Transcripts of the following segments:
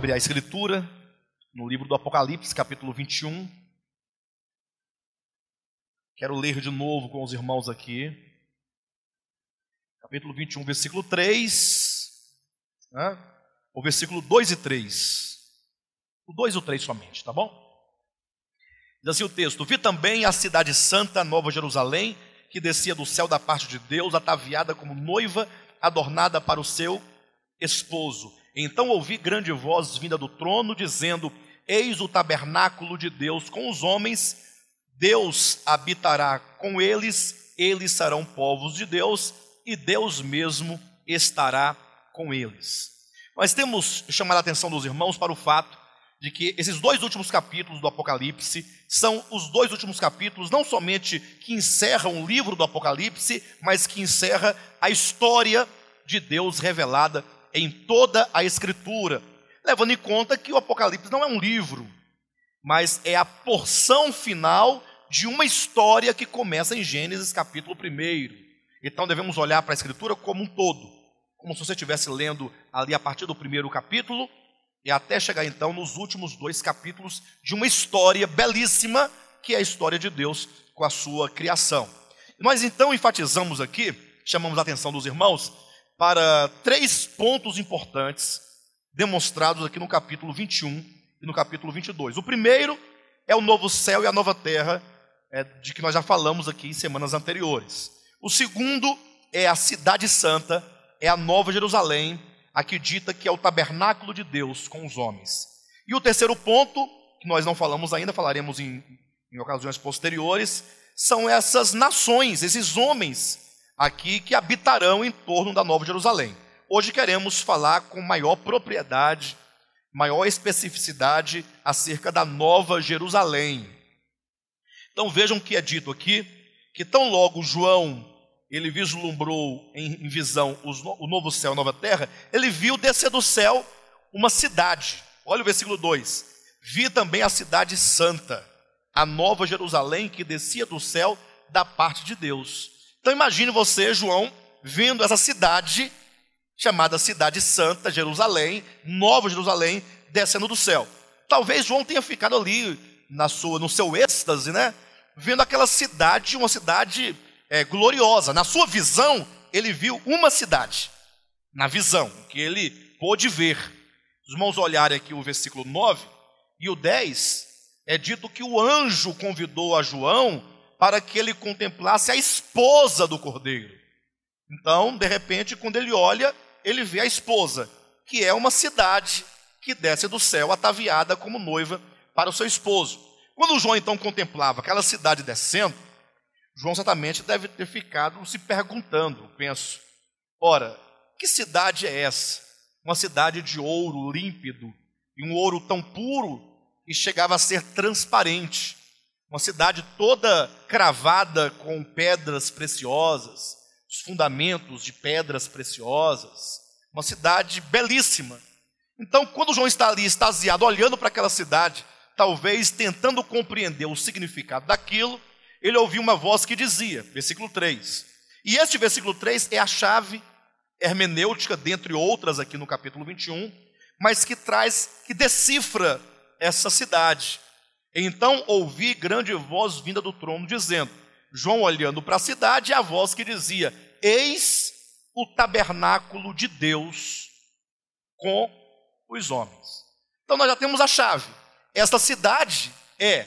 abrir a Escritura no livro do Apocalipse, capítulo 21. Quero ler de novo com os irmãos aqui. Capítulo 21, versículo 3. O versículo 2 e 3. O 2 e o 3 somente, tá bom? Diz assim o texto: Vi também a cidade santa, Nova Jerusalém, que descia do céu da parte de Deus, ataviada como noiva, adornada para o seu esposo. Então ouvi grande voz vinda do trono, dizendo: Eis o tabernáculo de Deus com os homens, Deus habitará com eles, eles serão povos de Deus, e Deus mesmo estará com eles. Nós temos chamado a atenção dos irmãos para o fato de que esses dois últimos capítulos do Apocalipse são os dois últimos capítulos, não somente que encerram o livro do Apocalipse, mas que encerra a história de Deus revelada em toda a Escritura, levando em conta que o Apocalipse não é um livro, mas é a porção final de uma história que começa em Gênesis capítulo 1. Então devemos olhar para a Escritura como um todo, como se você estivesse lendo ali a partir do primeiro capítulo e até chegar então nos últimos 2 capítulos de uma história belíssima, que é a história de Deus com a sua criação. Nós então enfatizamos aqui, chamamos a atenção dos irmãos para 3 pontos importantes demonstrados aqui no capítulo 21 e no capítulo 22. O primeiro é o novo céu e a nova terra, de que nós já falamos aqui em semanas anteriores. O segundo é a cidade santa, é a Nova Jerusalém, aqui dita que é o tabernáculo de Deus com os homens. E o terceiro ponto, que nós não falamos ainda, falaremos em ocasiões posteriores, são essas nações, esses homens aqui que habitarão em torno da Nova Jerusalém. Hoje queremos falar com maior propriedade, maior especificidade acerca da Nova Jerusalém. Então vejam que é dito aqui, que tão logo João, ele vislumbrou em visão o novo céu e a nova terra, ele viu descer do céu uma cidade. Olha o versículo 2. Vi também a cidade santa, a Nova Jerusalém, que descia do céu da parte de Deus. Então imagine você, João, vendo essa cidade, chamada Cidade Santa, Jerusalém, Nova Jerusalém, descendo do céu. Talvez João tenha ficado ali no seu êxtase, vendo aquela cidade, uma cidade gloriosa. Na sua visão, ele viu uma cidade, na visão, que ele pôde ver. Os irmãos olharem aqui o versículo 9 e o 10, é dito que o anjo convidou a João para que ele contemplasse a esposa do Cordeiro. Então, de repente, quando ele olha, ele vê a esposa, que é uma cidade que desce do céu, ataviada como noiva para o seu esposo. Quando João então contemplava aquela cidade descendo, João certamente deve ter ficado se perguntando, penso, ora, que cidade é essa? Uma cidade de ouro límpido, e um ouro tão puro que chegava a ser transparente. Uma cidade toda cravada com pedras preciosas, os fundamentos de pedras preciosas. Uma cidade belíssima. Então, quando João está ali extasiado, olhando para aquela cidade, talvez tentando compreender o significado daquilo, ele ouviu uma voz que dizia, versículo 3. E este versículo 3 é a chave hermenêutica, dentre outras aqui no capítulo 21, mas que decifra essa cidade. Então ouvi grande voz vinda do trono, dizendo, João olhando para a cidade, e a voz que dizia, eis o tabernáculo de Deus com os homens. Então nós já temos a chave. Esta cidade é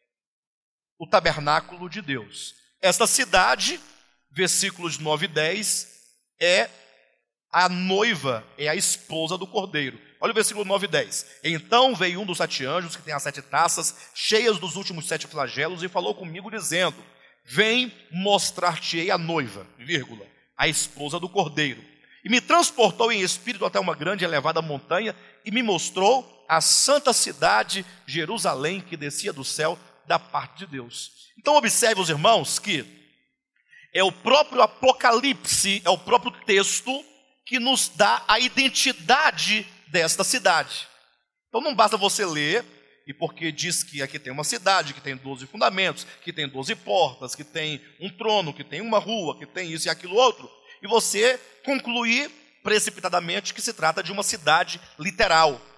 o tabernáculo de Deus. Esta cidade, versículos 9 e 10, é a noiva, é a esposa do Cordeiro. Olha o versículo 9 e 10. Então veio um dos 7 anjos, que tem as 7 taças, cheias dos últimos 7 flagelos, e falou comigo, dizendo, vem mostrar-te-ei a noiva, a esposa do Cordeiro. E me transportou em espírito até uma grande e elevada montanha, e me mostrou a santa cidade, Jerusalém, que descia do céu da parte de Deus. Então observe, os irmãos, que é o próprio Apocalipse, é o próprio texto que nos dá a identidade desta cidade. Então não basta você ler, e porque diz que aqui tem uma cidade, que tem 12 fundamentos, que tem 12 portas, que tem um trono, que tem uma rua, que tem isso e aquilo outro, e você concluir precipitadamente que se trata de uma cidade literal.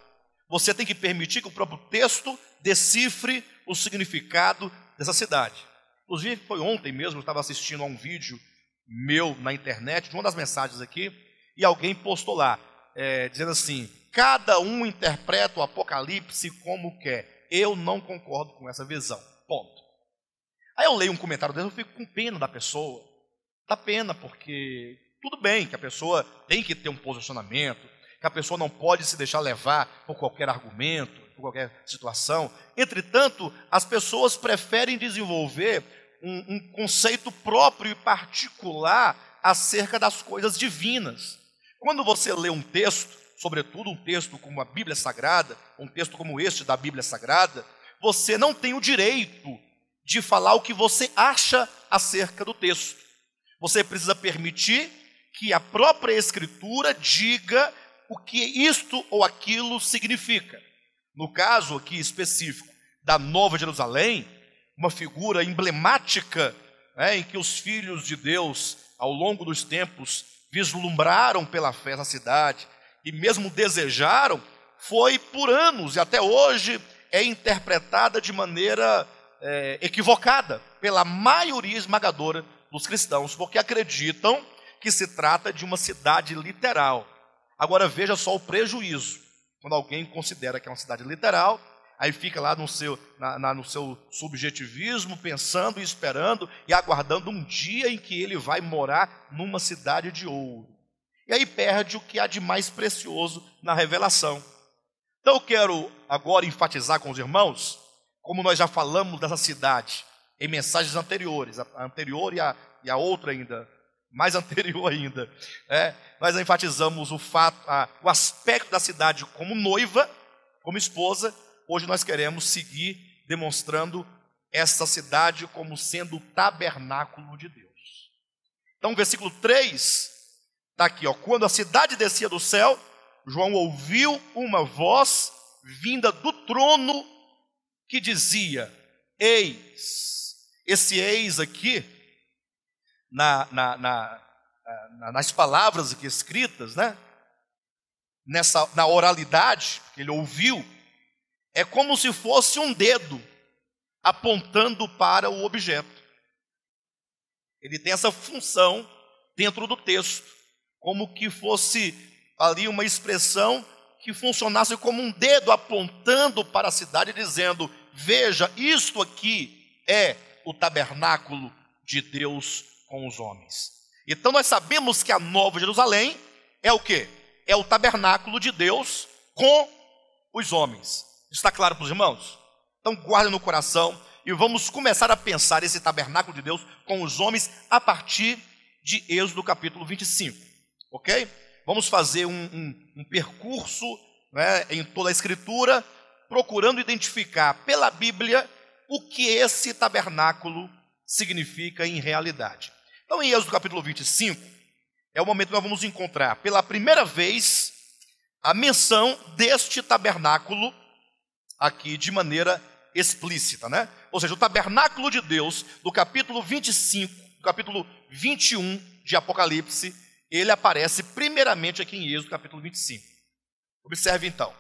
você tem que permitir que o próprio texto decifre o significado dessa cidade. Inclusive, foi ontem mesmo, eu estava assistindo a um vídeo meu na internet, de uma das mensagens aqui, e alguém postou lá, dizendo assim: cada um interpreta o Apocalipse como quer. Eu não concordo com essa visão. Ponto. Aí eu leio um comentário dele, eu fico com pena da pessoa. Dá pena, porque tudo bem que a pessoa tem que ter um posicionamento, que a pessoa não pode se deixar levar por qualquer argumento, por qualquer situação. Entretanto, as pessoas preferem desenvolver um conceito próprio e particular acerca das coisas divinas. Quando você lê um texto, sobretudo um texto como a Bíblia Sagrada, um texto como este da Bíblia Sagrada, você não tem o direito de falar o que você acha acerca do texto. Você precisa permitir que a própria Escritura diga o que isto ou aquilo significa. No caso aqui específico da Nova Jerusalém, uma figura emblemática, em que os filhos de Deus, ao longo dos tempos, vislumbraram pela fé essa cidade e mesmo desejaram, foi por anos e até hoje é interpretada de maneira equivocada pela maioria esmagadora dos cristãos, porque acreditam que se trata de uma cidade literal. Agora veja só o prejuízo, quando alguém considera que é uma cidade literal, aí fica lá no seu subjetivismo, pensando e esperando e aguardando um dia em que ele vai morar numa cidade de ouro. E aí perde o que há de mais precioso na revelação. Então eu quero agora enfatizar com os irmãos, como nós já falamos dessa cidade em mensagens anteriores, a anterior e a outra ainda, mais anterior ainda, nós enfatizamos o aspecto da cidade como noiva, como esposa. Hoje nós queremos seguir demonstrando essa cidade como sendo o tabernáculo de Deus. Então, versículo 3, está aqui, quando a cidade descia do céu, João ouviu uma voz vinda do trono que dizia: eis. Esse eis aqui, nas palavras aqui escritas, na oralidade que ele ouviu, é como se fosse um dedo apontando para o objeto. Ele tem essa função dentro do texto, como que fosse ali uma expressão que funcionasse como um dedo apontando para a cidade, dizendo: veja, isto aqui é o tabernáculo de Deus com os homens. Então nós sabemos que a Nova Jerusalém é o quê? É o tabernáculo de Deus com os homens. Está claro para os irmãos? Então guardem no coração e vamos começar a pensar esse tabernáculo de Deus com os homens a partir de Êxodo capítulo 25, ok? Vamos fazer um percurso em toda a Escritura, procurando identificar pela Bíblia o que esse tabernáculo significa em realidade. Então, em Êxodo capítulo 25, é o momento que nós vamos encontrar pela primeira vez a menção deste tabernáculo aqui de maneira explícita, Ou seja, o tabernáculo de Deus, do capítulo 25, do capítulo 21 de Apocalipse, ele aparece primeiramente aqui em Êxodo capítulo 25. Observe então.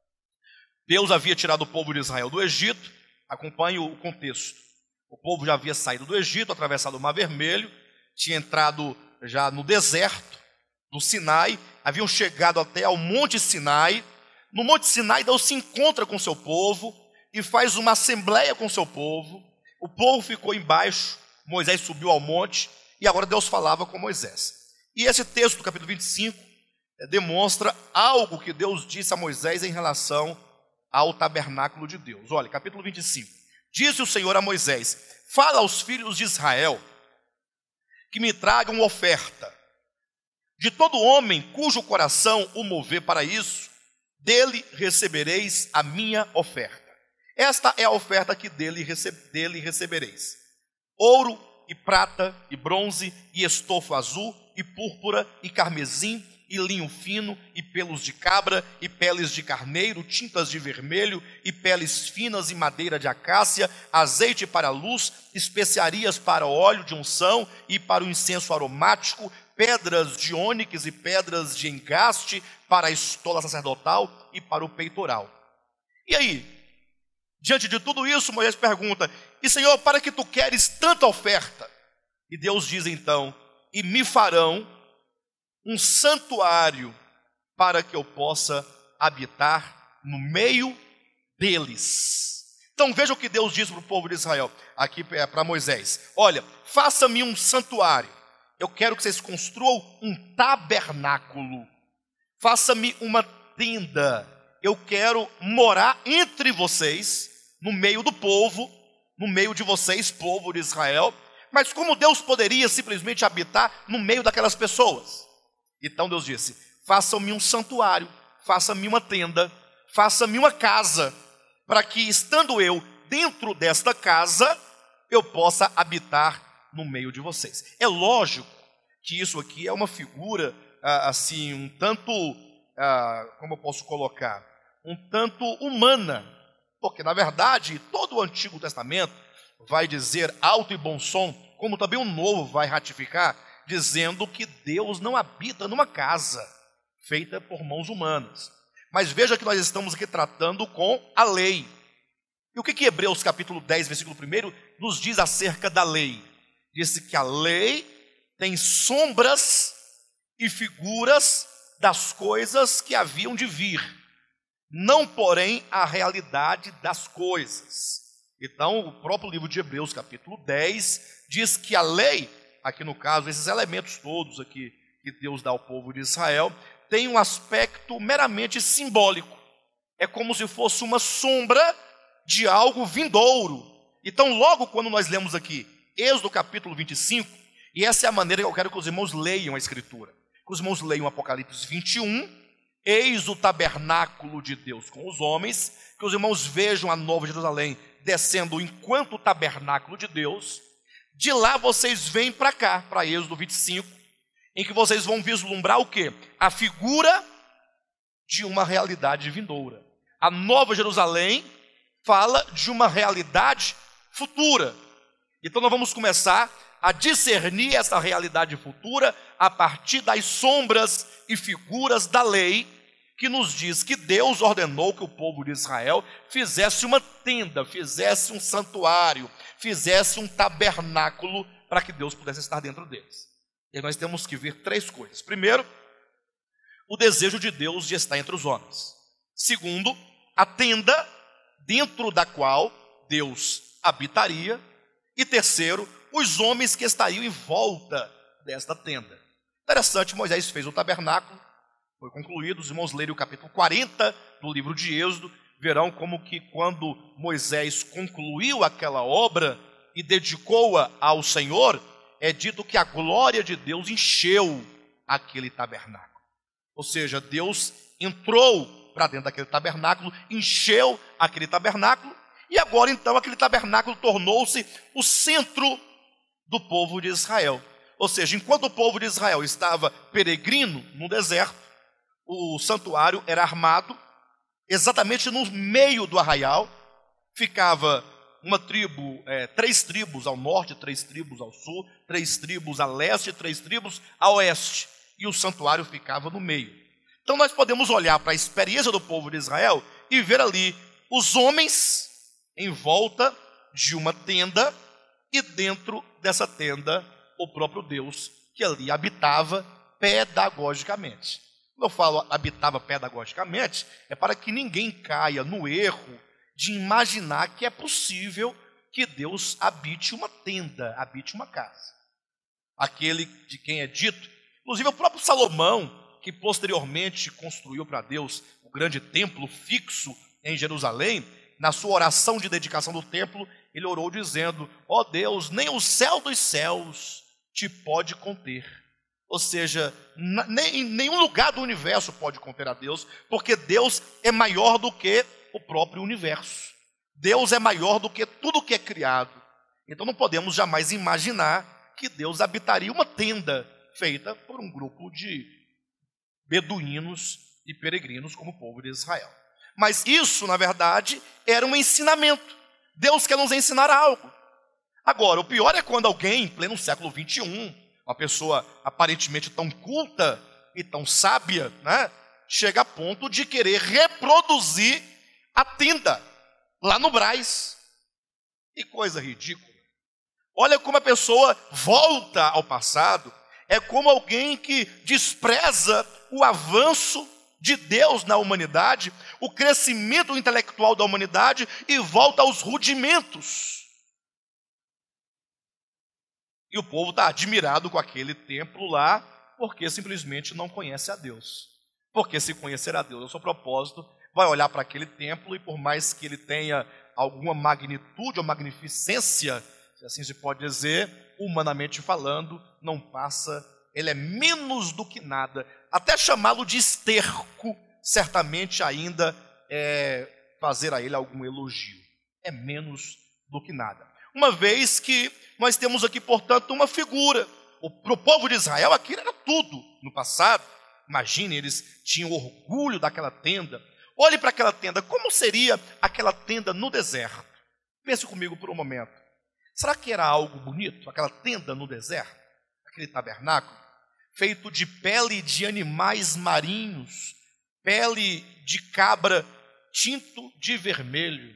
Deus havia tirado o povo de Israel do Egito. Acompanhe o contexto. O povo já havia saído do Egito, atravessado o Mar Vermelho, tinha entrado já no deserto do Sinai, haviam chegado até ao Monte Sinai. No Monte Sinai, Deus se encontra com o seu povo e faz uma assembleia com o seu povo. O povo ficou embaixo, Moisés subiu ao monte e agora Deus falava com Moisés. E esse texto do capítulo 25 demonstra algo que Deus disse a Moisés em relação ao tabernáculo de Deus. Olha, capítulo 25. Disse o Senhor a Moisés: fala aos filhos de Israel que me tragam oferta. De todo homem cujo coração o mover para isso, dele recebereis a minha oferta. Esta é a oferta que dele recebereis: ouro e prata e bronze e estofo azul e púrpura e carmesim e linho fino, e pelos de cabra, e peles de carneiro, tintas de vermelho, e peles finas e madeira de acácia, azeite para a luz, especiarias para óleo de unção e para o incenso aromático, pedras de ônix e pedras de engaste para a estola sacerdotal e para o peitoral. E aí, diante de tudo isso, Moisés pergunta: e Senhor, para que tu queres tanta oferta? E Deus diz então: e me farão um santuário para que eu possa habitar no meio deles. Então veja o que Deus diz para o povo de Israel, aqui para Moisés: olha, faça-me um santuário, eu quero que vocês construam um tabernáculo, faça-me uma tenda, eu quero morar entre vocês, no meio do povo, no meio de vocês, povo de Israel. Mas como Deus poderia simplesmente habitar no meio daquelas pessoas? Então Deus disse: façam-me um santuário, façam-me uma tenda, façam-me uma casa, para que, estando eu dentro desta casa, eu possa habitar no meio de vocês. É lógico que isso aqui é uma figura, assim, um tanto, como eu posso colocar, um tanto humana, porque, na verdade, todo o Antigo Testamento vai dizer alto e bom som, como também o Novo vai ratificar, dizendo que Deus não habita numa casa feita por mãos humanas. Mas veja que nós estamos aqui tratando com a lei. E o que Hebreus capítulo 10, versículo 1 nos diz acerca da lei? Diz que a lei tem sombras e figuras das coisas que haviam de vir, não porém a realidade das coisas. Então o próprio livro de Hebreus capítulo 10 diz que a lei, aqui no caso esses elementos todos aqui que Deus dá ao povo de Israel, tem um aspecto meramente simbólico. É como se fosse uma sombra de algo vindouro. Então, logo quando nós lemos aqui Êxodo capítulo 25, e essa é a maneira que eu quero que os irmãos leiam a Escritura, que os irmãos leiam Apocalipse 21, eis o tabernáculo de Deus com os homens, que os irmãos vejam a Nova Jerusalém descendo enquanto tabernáculo de Deus. De lá vocês vêm para cá, para Êxodo 25, em que vocês vão vislumbrar o quê? A figura de uma realidade vindoura. A Nova Jerusalém fala de uma realidade futura. Então nós vamos começar a discernir essa realidade futura a partir das sombras e figuras da lei, que nos diz que Deus ordenou que o povo de Israel fizesse uma tenda, fizesse um santuário, fizesse um tabernáculo para que Deus pudesse estar dentro deles. E nós temos que ver três coisas. Primeiro, o desejo de Deus de estar entre os homens. Segundo, a tenda dentro da qual Deus habitaria. E terceiro, os homens que estariam em volta desta tenda. Interessante, Moisés fez o tabernáculo, foi concluído. Os irmãos lerem o capítulo 40 do livro de Êxodo, verão como que quando Moisés concluiu aquela obra e dedicou-a ao Senhor, é dito que a glória de Deus encheu aquele tabernáculo. Ou seja, Deus entrou para dentro daquele tabernáculo, encheu aquele tabernáculo, e agora então aquele tabernáculo tornou-se o centro do povo de Israel. Ou seja, enquanto o povo de Israel estava peregrino no deserto, o santuário era armado exatamente no meio do arraial. Ficava uma tribo, 3 tribos ao norte, 3 tribos ao sul, 3 tribos a leste, 3 tribos a oeste, e o santuário ficava no meio. Então nós podemos olhar para a experiência do povo de Israel e ver ali os homens em volta de uma tenda, e dentro dessa tenda o próprio Deus que ali habitava pedagogicamente. Quando eu falo habitava pedagogicamente, é para que ninguém caia no erro de imaginar que é possível que Deus habite uma tenda, habite uma casa. Aquele de quem é dito, inclusive o próprio Salomão, que posteriormente construiu para Deus o grande templo fixo em Jerusalém, na sua oração de dedicação do templo, ele orou dizendo: ó Deus, nem o céu dos céus te pode conter. Ou seja, em nenhum lugar do universo pode conter a Deus, porque Deus é maior do que o próprio universo. Deus é maior do que tudo que é criado. Então não podemos jamais imaginar que Deus habitaria uma tenda feita por um grupo de beduínos e peregrinos como o povo de Israel. Mas isso, na verdade, era um ensinamento. Deus quer nos ensinar algo. Agora, o pior é quando alguém, em pleno século 21, uma pessoa aparentemente tão culta e tão sábia, né, chega a ponto de querer reproduzir a tenda, lá no Brás. Que coisa ridícula. Olha como a pessoa volta ao passado. É como alguém que despreza o avanço de Deus na humanidade, o crescimento intelectual da humanidade e volta aos rudimentos. E o povo está admirado com aquele templo lá, porque simplesmente não conhece a Deus. Porque se conhecer a Deus, é o seu propósito, vai olhar para aquele templo e por mais que ele tenha alguma magnitude ou magnificência, se assim se pode dizer, humanamente falando, não passa, ele é menos do que nada. Até chamá-lo de esterco, certamente ainda é fazer a ele algum elogio. É menos do que nada. Uma vez que nós temos aqui, portanto, uma figura. Para o povo de Israel, aquilo era tudo no passado. Imagine, eles tinham orgulho daquela tenda. Olhe para aquela tenda, como seria aquela tenda no deserto? Pense comigo por um momento. Será que era algo bonito, aquela tenda no deserto? Aquele tabernáculo, feito de pele de animais marinhos, pele de cabra tinto de vermelho,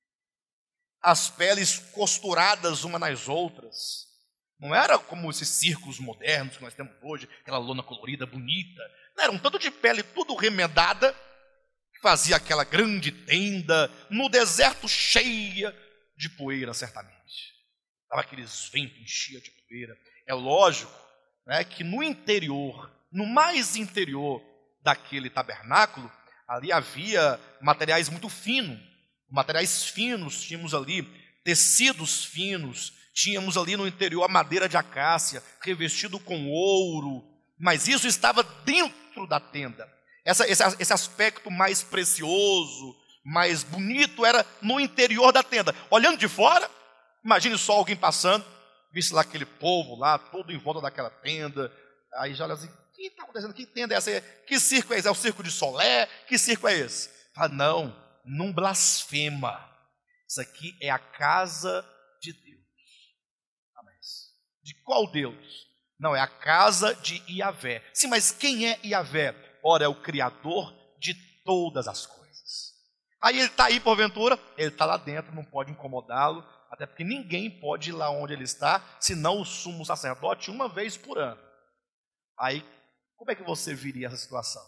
as peles costuradas umas nas outras. Não era como esses circos modernos que nós temos hoje, aquela lona colorida, bonita. Não, era um tanto de pele tudo remendada, que fazia aquela grande tenda no deserto cheia de poeira, certamente. Estava aqueles ventos, enchia de poeira. É lógico, né, que no interior, no mais interior daquele tabernáculo, ali havia materiais muito finos. Materiais finos, tínhamos ali tecidos finos, tínhamos ali no interior a madeira de acácia, revestido com ouro, mas isso estava dentro da tenda. Esse aspecto mais precioso, mais bonito, era no interior da tenda. Olhando de fora, imagine só alguém passando, visse lá aquele povo lá, todo em volta daquela tenda, aí já olha assim, o que está acontecendo? Que tenda é essa? Que circo é esse? É o circo de Solé? Que circo é esse? Ah, não blasfema. Isso aqui é a casa de Deus. Ah, mas de qual Deus? Não, é a casa de Iavé. Sim, mas quem é Iavé? Ora, é o Criador de todas as coisas. Aí ele está aí, porventura, ele está lá dentro, não pode incomodá-lo, até porque ninguém pode ir lá onde ele está, senão o sumo sacerdote uma vez por ano. Aí, como é que você viria essa situação?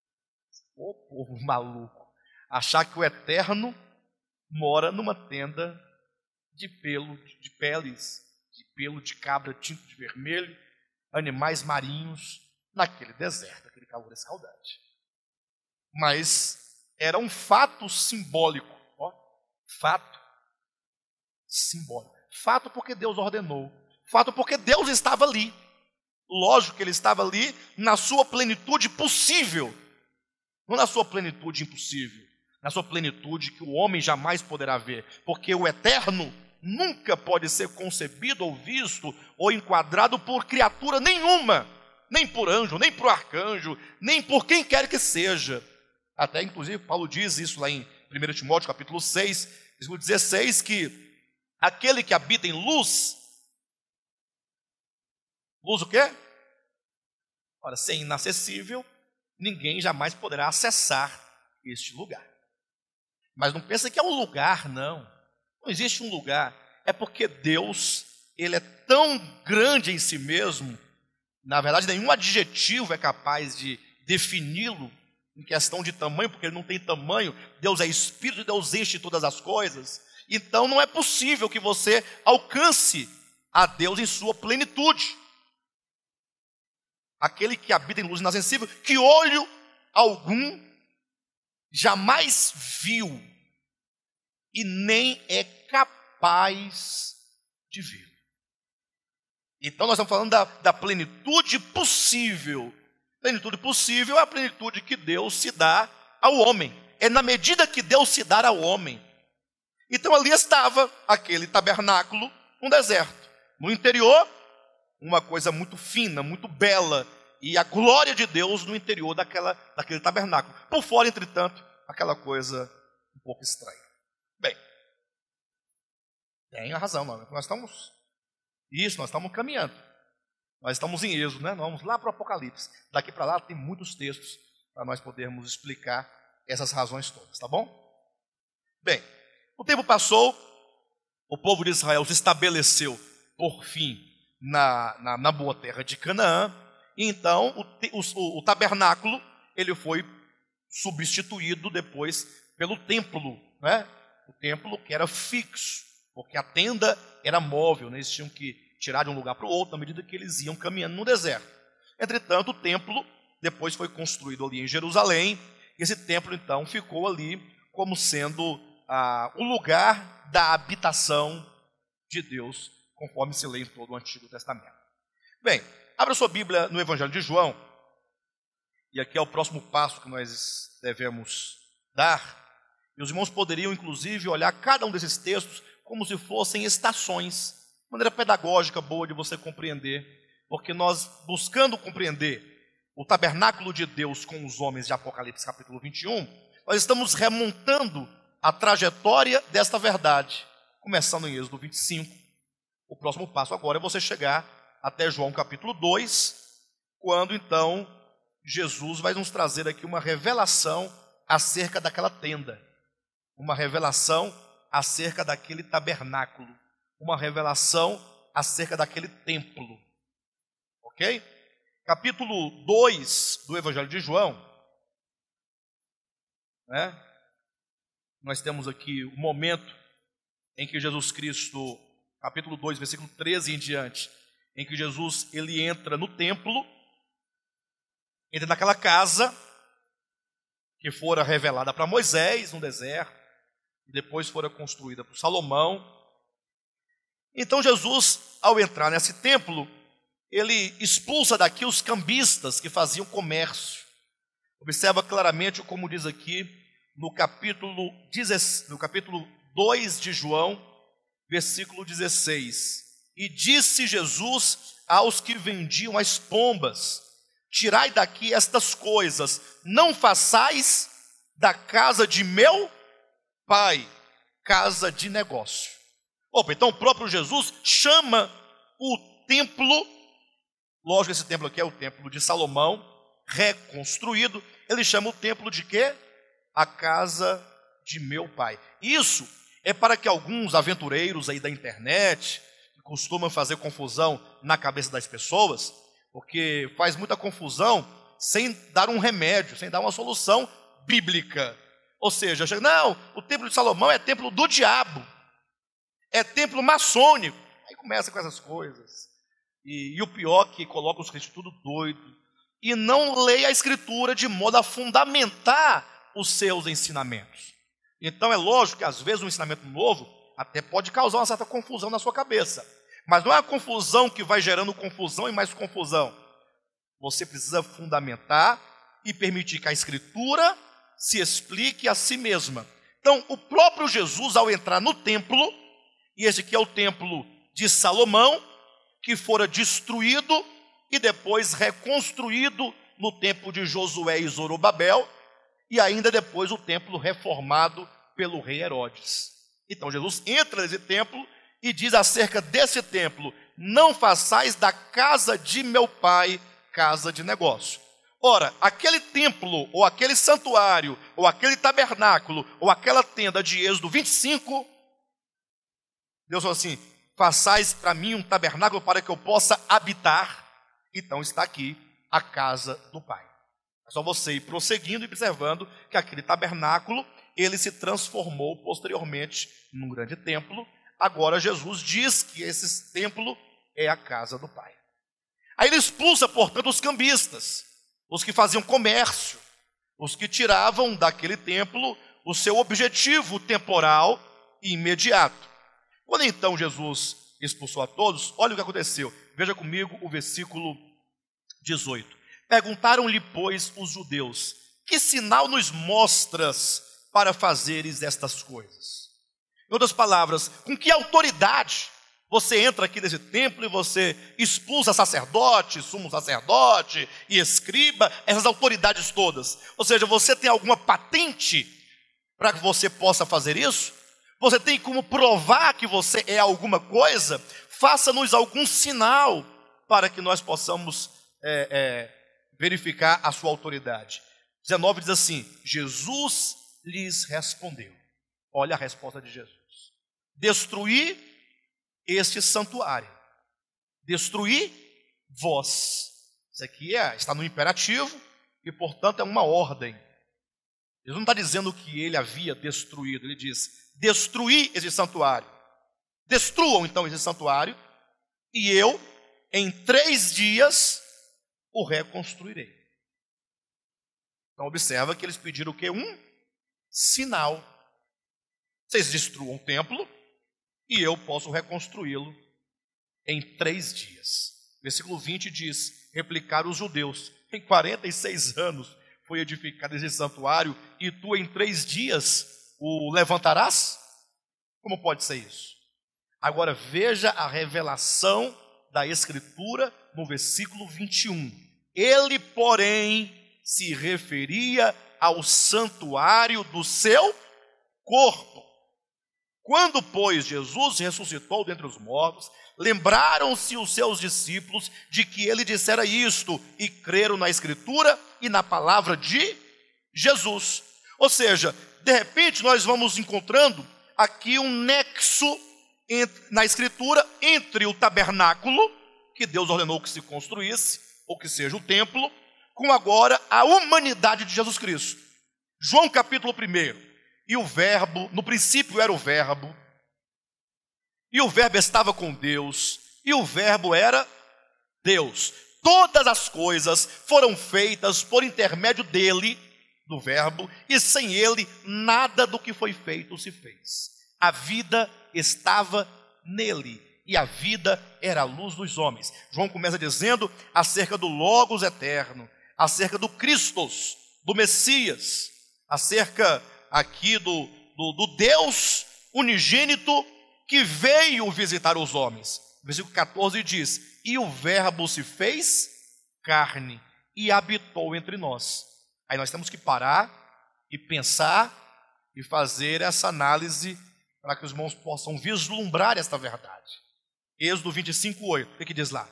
Ô povo maluco. Achar que o Eterno mora numa tenda de pelo, de peles, de pelo de cabra tinto de vermelho, animais marinhos, naquele deserto, aquele calor escaldante. Mas era um fato simbólico, ó, fato simbólico. Fato porque Deus ordenou, fato porque Deus estava ali. Lógico que ele estava ali na sua plenitude possível, não na sua plenitude impossível. Na sua plenitude que o homem jamais poderá ver, porque o eterno nunca pode ser concebido ou visto ou enquadrado por criatura nenhuma, nem por anjo, nem por arcanjo, nem por quem quer que seja. Até inclusive Paulo diz isso lá em 1 Timóteo capítulo 6, versículo 16, que aquele que habita em luz o quê? Ora, se é inacessível, ninguém jamais poderá acessar este lugar. Mas não pensa que é um lugar, não. Não existe um lugar. É porque Deus, ele é tão grande em si mesmo, na verdade nenhum adjetivo é capaz de defini-lo em questão de tamanho, porque ele não tem tamanho. Deus é Espírito e Deus enche todas as coisas. Então não é possível que você alcance a Deus em sua plenitude. Aquele que habita em luz inacessível, que olho algum jamais viu e nem é capaz de ver. Então nós estamos falando da plenitude possível. Plenitude possível é a plenitude que Deus se dá ao homem. É na medida que Deus se dá ao homem. Então ali estava aquele tabernáculo no deserto. No interior, uma coisa muito fina, muito bela, e a glória de Deus no interior daquele tabernáculo. Por fora, entretanto, aquela coisa um pouco estranha. Bem, tem a razão, nós estamos caminhando. Nós estamos em Êxodo, né? Nós vamos lá para o Apocalipse. Daqui para lá tem muitos textos para nós podermos explicar essas razões todas, tá bom? Bem, o tempo passou, o povo de Israel se estabeleceu, por fim, na boa terra de Canaã, e então o tabernáculo ele foi substituído depois pelo templo, né? O templo que era fixo, porque a tenda era móvel, né? Eles tinham que tirar de um lugar para o outro na medida que eles iam caminhando no deserto. Entretanto, o templo depois foi construído ali em Jerusalém, e esse templo então ficou ali como sendo o lugar da habitação de Deus, conforme se lê em todo o Antigo Testamento. Bem, abra sua Bíblia no Evangelho de João, e aqui é o próximo passo que nós devemos dar. E os irmãos poderiam, inclusive, olhar cada um desses textos como se fossem estações, maneira pedagógica boa de você compreender, porque nós, buscando compreender o tabernáculo de Deus com os homens de Apocalipse capítulo 21, nós estamos remontando a trajetória desta verdade, começando em Êxodo 25. O próximo passo agora é você chegar até João capítulo 2, quando então Jesus vai nos trazer aqui uma revelação acerca daquela tenda, uma revelação acerca daquele tabernáculo, uma revelação acerca daquele templo. Ok? Capítulo 2 do Evangelho de João, né? Nós temos aqui o momento em que Jesus Cristo, capítulo 2, versículo 13 em diante, em que Jesus ele entra no templo, entra naquela casa que fora revelada para Moisés no deserto, e depois fora construída por Salomão. Então Jesus, ao entrar nesse templo, ele expulsa daqui os cambistas que faziam comércio. Observa claramente como diz aqui no capítulo 2 de João, versículo 16. E disse Jesus aos que vendiam as pombas: tirai daqui estas coisas, não façais da casa de meu pai casa de negócio. Opa, então o próprio Jesus chama o templo, lógico, esse templo aqui é o templo de Salomão, reconstruído, ele chama o templo de quê? A casa de meu pai. Isso é para que alguns aventureiros aí da internet, que costumam fazer confusão na cabeça das pessoas, porque faz muita confusão sem dar um remédio, sem dar uma solução bíblica. Ou seja, não, o templo de Salomão é templo do diabo, é templo maçônico. Aí começa com essas coisas. E o pior é que coloca os crentes tudo doido e não lê a Escritura de modo a fundamentar os seus ensinamentos. Então é lógico que às vezes um ensinamento novo até pode causar uma certa confusão na sua cabeça, mas não é a confusão que vai gerando confusão e mais confusão. Você precisa fundamentar e permitir que a Escritura se explique a si mesma. Então o próprio Jesus, ao entrar no templo, e esse aqui é o templo de Salomão, que fora destruído e depois reconstruído no tempo de Josué e Zorobabel, e ainda depois o templo reformado pelo rei Herodes. Então Jesus entra nesse templo e diz acerca desse templo: não façais da casa de meu pai casa de negócio. Ora, aquele templo, ou aquele santuário, ou aquele tabernáculo, ou aquela tenda de Êxodo 25, Deus falou assim: façais para mim um tabernáculo para que eu possa habitar. Então está aqui a casa do Pai. É só você ir prosseguindo e observando que aquele tabernáculo, ele se transformou posteriormente num grande templo. Agora Jesus diz que esse templo é a casa do Pai. Aí ele expulsa, portanto, os cambistas, os que faziam comércio, os que tiravam daquele templo o seu objetivo temporal e imediato. Quando então Jesus expulsou a todos, olha o que aconteceu. Veja comigo o versículo 18. Perguntaram-lhe, pois, os judeus: que sinal nos mostras para fazeres estas coisas? Em outras palavras, com que autoridade você entra aqui nesse templo e você expulsa sacerdote, sumo sacerdote e escriba, essas autoridades todas? Ou seja, você tem alguma patente para que você possa fazer isso? Você tem como provar que você é alguma coisa? Faça-nos algum sinal para que nós possamos verificar a sua autoridade. 19 diz assim: Jesus lhes respondeu. Olha a resposta de Jesus: destruir este santuário, destruir vós. Isso aqui está no imperativo e, portanto, é uma ordem. Ele não está dizendo que ele havia destruído, ele diz: destruir esse santuário. Destruam então esse santuário e eu, em 3 dias, o reconstruirei. Então observa que eles pediram o quê? Um sinal. Vocês destruam o templo e eu posso reconstruí-lo em 3 dias. Versículo 20 diz: replicaram os judeus: em 46 anos foi edificado esse santuário e tu em 3 dias o levantarás? Como pode ser isso? Agora veja a revelação da Escritura no versículo 21. Ele, porém, se referia ao santuário do seu corpo. Quando, pois, Jesus ressuscitou dentre os mortos, lembraram-se os seus discípulos de que ele dissera isto e creram na Escritura e na palavra de Jesus. Ou seja, de repente nós vamos encontrando aqui um nexo na Escritura entre o tabernáculo, que Deus ordenou que se construísse, ou que seja o templo, com agora a humanidade de Jesus Cristo. João capítulo 1. E o verbo, no princípio era o verbo, e o verbo estava com Deus, e o verbo era Deus. Todas as coisas foram feitas por intermédio dele, do verbo, e sem ele nada do que foi feito se fez. A vida estava nele, e a vida era a luz dos homens. João começa dizendo acerca do Logos eterno, acerca do Christos, do Messias, acerca aqui do Deus unigênito que veio visitar os homens. Versículo 14 diz: e o verbo se fez carne e habitou entre nós. Aí nós temos que parar e pensar e fazer essa análise para que os irmãos possam vislumbrar esta verdade. Êxodo 25:8, o que diz lá?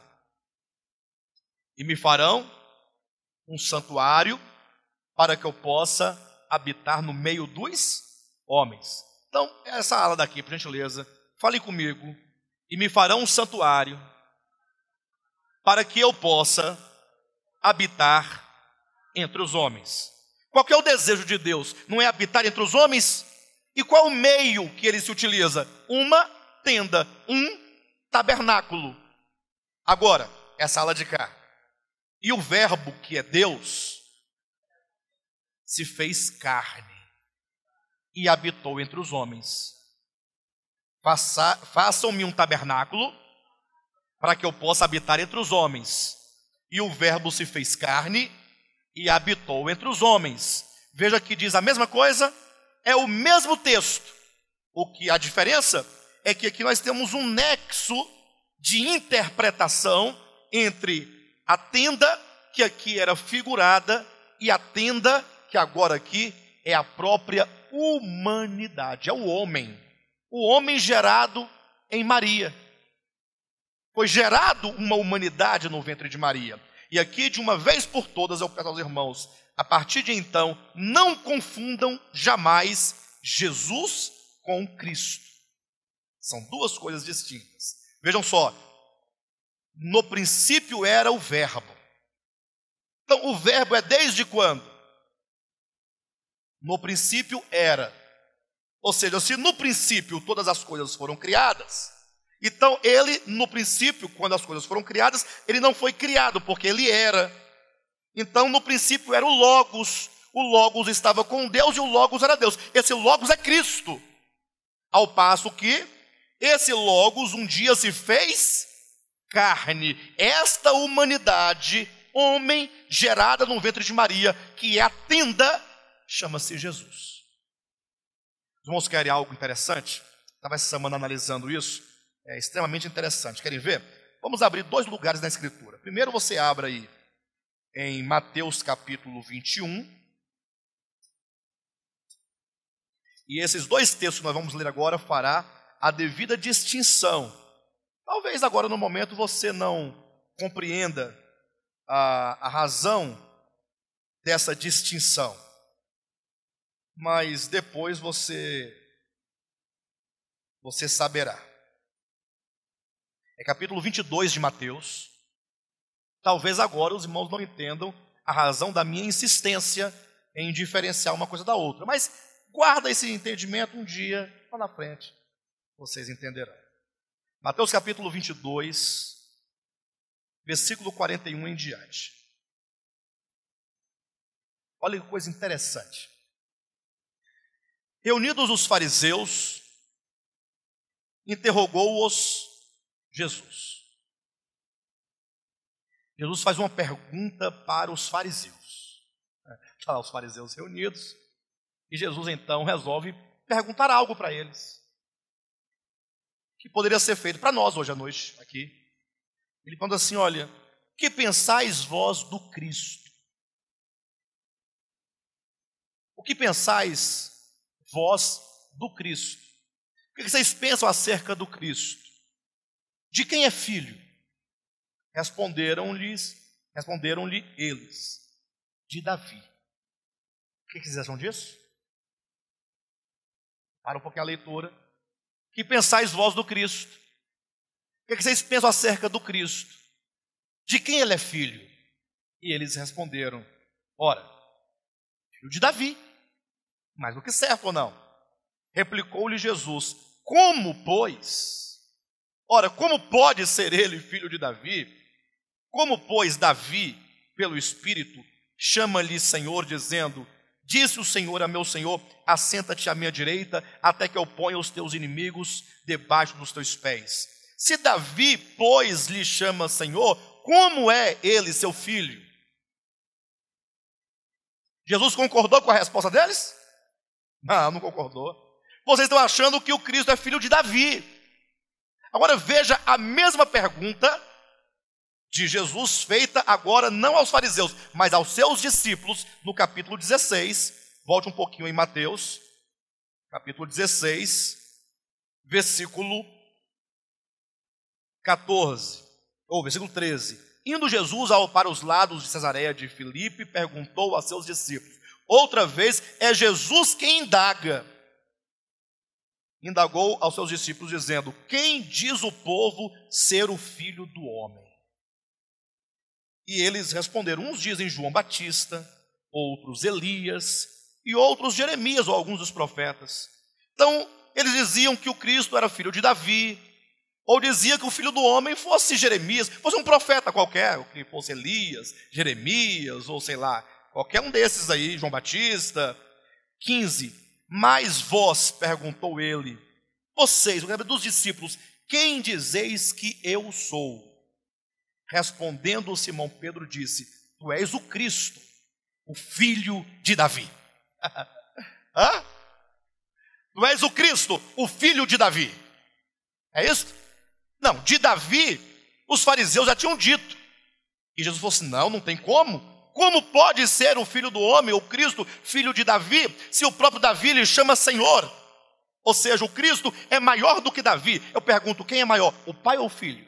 E me farão um santuário para que eu possa habitar no meio dos homens. Então, essa ala daqui, por gentileza, fale comigo. E me farão um santuário para que eu possa habitar entre os homens. Qual que é o desejo de Deus? Não é habitar entre os homens? E qual o meio que ele se utiliza? Uma tenda, um tabernáculo. Agora, essa ala de cá. E o verbo que é Deus se fez carne e habitou entre os homens. Façam-me um tabernáculo para que eu possa habitar entre os homens. E o verbo se fez carne e habitou entre os homens. Veja que diz a mesma coisa, é o mesmo texto. O que a diferença é que aqui nós temos um nexo de interpretação entre a tenda, que aqui era figurada, e a tenda, que agora aqui é a própria humanidade, é o homem gerado em Maria. Foi gerado uma humanidade no ventre de Maria. E aqui, de uma vez por todas, eu peço aos irmãos, a partir de então, não confundam jamais Jesus com Cristo. São duas coisas distintas. Vejam só, no princípio era o verbo. Então, o verbo é desde quando? No princípio era. Ou seja, se no princípio todas as coisas foram criadas, então ele, no princípio, quando as coisas foram criadas, ele não foi criado, porque ele era. Então, no princípio era o Logos estava com Deus e o Logos era Deus. Esse Logos é Cristo. Ao passo que esse Logos um dia se fez carne. Esta humanidade, homem, gerada no ventre de Maria, que é a tenda, chama-se Jesus. Os irmãos querem algo interessante? Estava essa semana analisando isso. É extremamente interessante. Querem ver? Vamos abrir 2 lugares na Escritura. Primeiro você abre aí em Mateus capítulo 21. E esses 2 textos que nós vamos ler agora fará a devida distinção. Talvez agora no momento você não compreenda a razão dessa distinção. Mas depois você você saberá. É capítulo 22 de Mateus. Talvez agora os irmãos não entendam a razão da minha insistência em diferenciar uma coisa da outra. Mas guarda esse entendimento um dia, lá na frente, vocês entenderão. Mateus capítulo 22, versículo 41 em diante. Olha que coisa interessante. Reunidos os fariseus, interrogou-os Jesus. Jesus faz uma pergunta para os fariseus. Está lá os fariseus reunidos, e Jesus então resolve perguntar algo para eles, que poderia ser feito para nós hoje à noite, aqui. Ele pergunta assim, olha, que pensais vós do Cristo? O que pensais vós do Cristo? O que vocês pensam acerca do Cristo? De quem é filho? Responderam-lhe eles, de Davi. O que vocês acham disso? Para um pouquinho a leitura. Que pensais vós do Cristo? O que vocês pensam acerca do Cristo? De quem ele é filho? E eles responderam, ora, filho de Davi. Mais do que certo ou não? Replicou-lhe Jesus, como, pois? Ora, como pode ser ele filho de Davi? Como, pois, Davi, pelo Espírito, chama-lhe Senhor, dizendo, disse o Senhor a meu Senhor, assenta-te à minha direita, até que eu ponha os teus inimigos debaixo dos teus pés. Se Davi, pois, lhe chama Senhor, como é ele seu filho? Jesus concordou com a resposta deles? Não concordou. Vocês estão achando que o Cristo é filho de Davi. Agora veja a mesma pergunta de Jesus feita agora não aos fariseus, mas aos seus discípulos no capítulo 16. Volte um pouquinho em Mateus, capítulo 16, versículo 14, ou versículo 13. Indo Jesus para os lados de Cesareia de Filipe, perguntou a seus discípulos. Outra vez é Jesus quem indaga. Indagou aos seus discípulos dizendo, quem diz o povo ser o filho do homem? E eles responderam, uns dizem João Batista, outros Elias, e outros Jeremias ou alguns dos profetas. Então, eles diziam que o Cristo era filho de Davi, ou dizia que o filho do homem fosse Jeremias, fosse um profeta qualquer, ou que fosse Elias, Jeremias, ou sei lá, qualquer um desses aí, João Batista. 15, mas vós, perguntou ele, vocês, dos discípulos, quem dizeis que eu sou? Respondendo Simão Pedro disse, tu és o Cristo, o filho de Davi. Hã? Tu és o Cristo, o filho de Davi. É isso? Não, de Davi, os fariseus já tinham dito. E Jesus falou assim, não tem como. Como pode ser o filho do homem, o Cristo, filho de Davi, se o próprio Davi lhe chama Senhor? Ou seja, o Cristo é maior do que Davi. Eu pergunto, quem é maior, o pai ou o filho?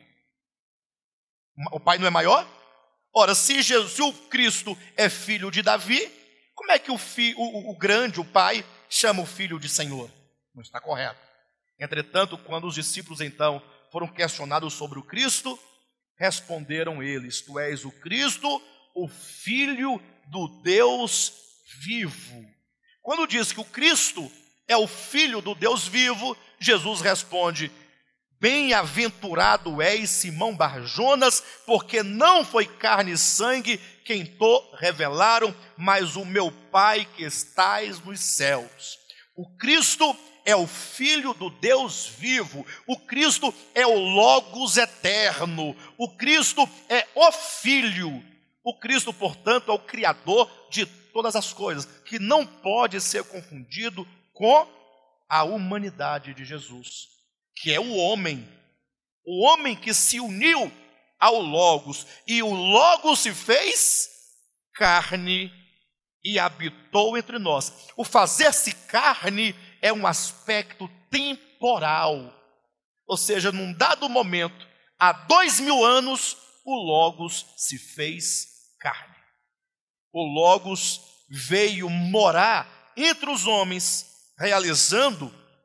O pai não é maior? Ora, se o Cristo é filho de Davi, como é que o grande, o pai, chama o filho de Senhor? Não está correto. Entretanto, quando os discípulos então foram questionados sobre o Cristo, responderam eles, tu és o Cristo, o Filho do Deus vivo. Quando diz que o Cristo é o Filho do Deus vivo, Jesus responde, bem-aventurado és Simão Barjonas, porque não foi carne e sangue quem te revelaram, mas o meu Pai que estais nos céus. O Cristo é o Filho do Deus vivo, o Cristo é o Logos eterno, o Cristo é o Filho. O Cristo, portanto, é o Criador de todas as coisas, que não pode ser confundido com a humanidade de Jesus, que é o homem que se uniu ao Logos, e o Logos se fez carne e habitou entre nós. O fazer-se carne é um aspecto temporal, ou seja, num dado momento, há 2000 anos, o Logos se fez carne. O Logos veio morar entre os homens, realizando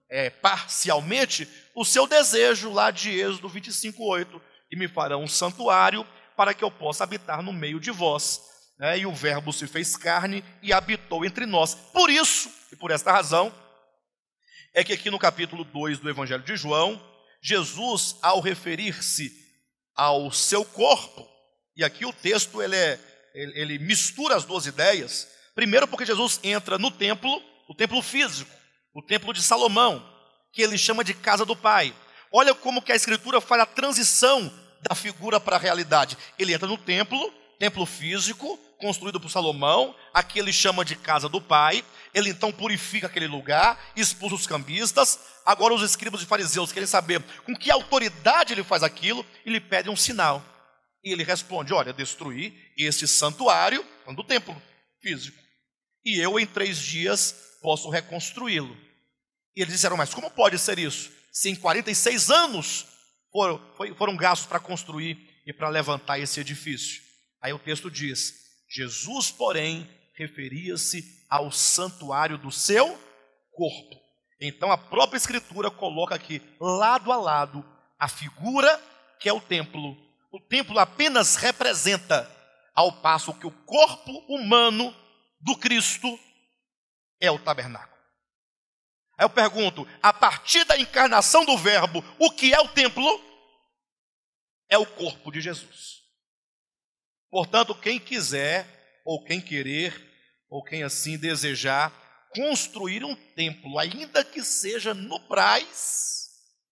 parcialmente o seu desejo lá de Êxodo 25:8, e me farão um santuário para que eu possa habitar no meio de vós. E o verbo se fez carne e habitou entre nós. Por isso, e por esta razão, é que aqui no capítulo 2 do Evangelho de João, Jesus, ao referir-se ao seu corpo, e aqui o texto ele mistura as duas ideias. Primeiro porque Jesus entra no templo, o templo físico, o templo de Salomão, que ele chama de casa do Pai. Olha como que a Escritura faz a transição da figura para a realidade. Ele entra no templo físico, construído por Salomão, aqui ele chama de casa do Pai. Ele então purifica aquele lugar, expulsa os cambistas. Agora os escribas e fariseus querem saber com que autoridade ele faz aquilo, e lhe pedem um sinal. E ele responde: olha, destruí esse santuário do templo físico, e eu em 3 dias posso reconstruí-lo. E eles disseram: mas como pode ser isso, se em 46 anos foram gastos para construir e para levantar esse edifício? Aí o texto diz: Jesus, porém, referia-se ao santuário do seu corpo. Então a própria Escritura coloca aqui, lado a lado, a figura que é o templo. O templo apenas representa, ao passo que o corpo humano do Cristo é o tabernáculo. Aí eu pergunto, a partir da encarnação do Verbo, o que é o templo? É o corpo de Jesus. Portanto, quem quiser, ou quem querer, ou quem assim desejar, construir um templo, ainda que seja no Brás,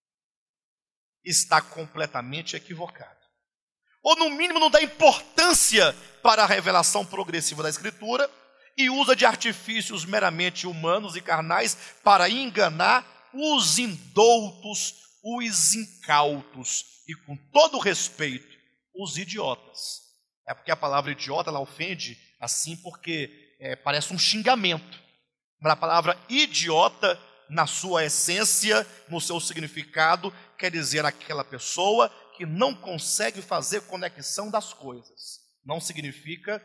está completamente equivocado. Ou no mínimo não dá importância para a revelação progressiva da Escritura, e usa de artifícios meramente humanos e carnais para enganar os indoutos, os incautos e, com todo respeito, os idiotas. É porque a palavra idiota, ela ofende assim porque parece um xingamento. Mas a palavra idiota, na sua essência, no seu significado, quer dizer aquela pessoa que não consegue fazer conexão das coisas. Não significa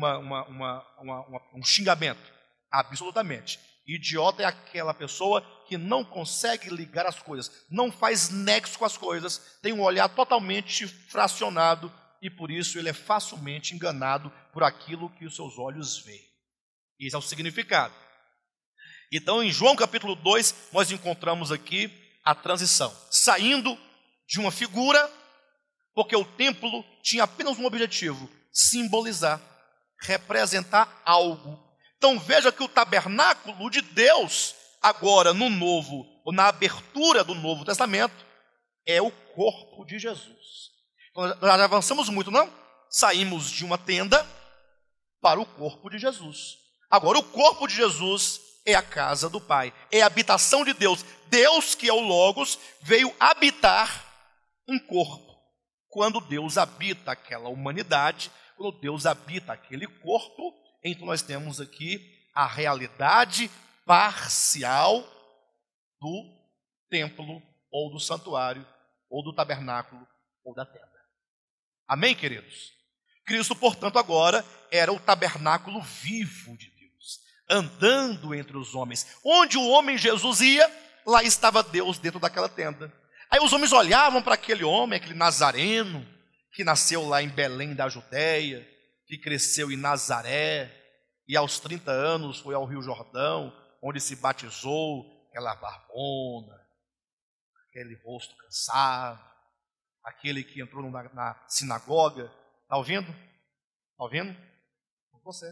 um xingamento, absolutamente. Idiota é aquela pessoa que não consegue ligar as coisas, não faz nexo com as coisas, tem um olhar totalmente fracionado, e por isso ele é facilmente enganado por aquilo que os seus olhos veem. Esse é o significado. Então, em João capítulo 2, nós encontramos aqui a transição, saindo de uma figura, porque o templo tinha apenas um objetivo: simbolizar, representar algo. Então veja que o tabernáculo de Deus, agora no novo, ou na abertura do Novo Testamento, é o corpo de Jesus. Então, nós avançamos muito, não? Saímos de uma tenda para o corpo de Jesus. Agora o corpo de Jesus é a casa do Pai, é a habitação de Deus. Deus, que é o Logos, veio habitar um corpo. Quando Deus habita aquela humanidade, quando Deus habita aquele corpo, então nós temos aqui a realidade parcial do templo, ou do santuário, ou do tabernáculo, ou da tenda. Amém, queridos? Cristo, portanto, agora era o tabernáculo vivo de Deus, andando entre os homens. Onde o homem Jesus ia, lá estava Deus dentro daquela tenda. Aí os homens olhavam para aquele homem, aquele nazareno, que nasceu lá em Belém da Judéia, que cresceu em Nazaré, e aos 30 anos foi ao Rio Jordão, onde se batizou, aquela barbona, aquele rosto cansado, aquele que entrou na sinagoga. Está ouvindo? Está ouvindo? Você.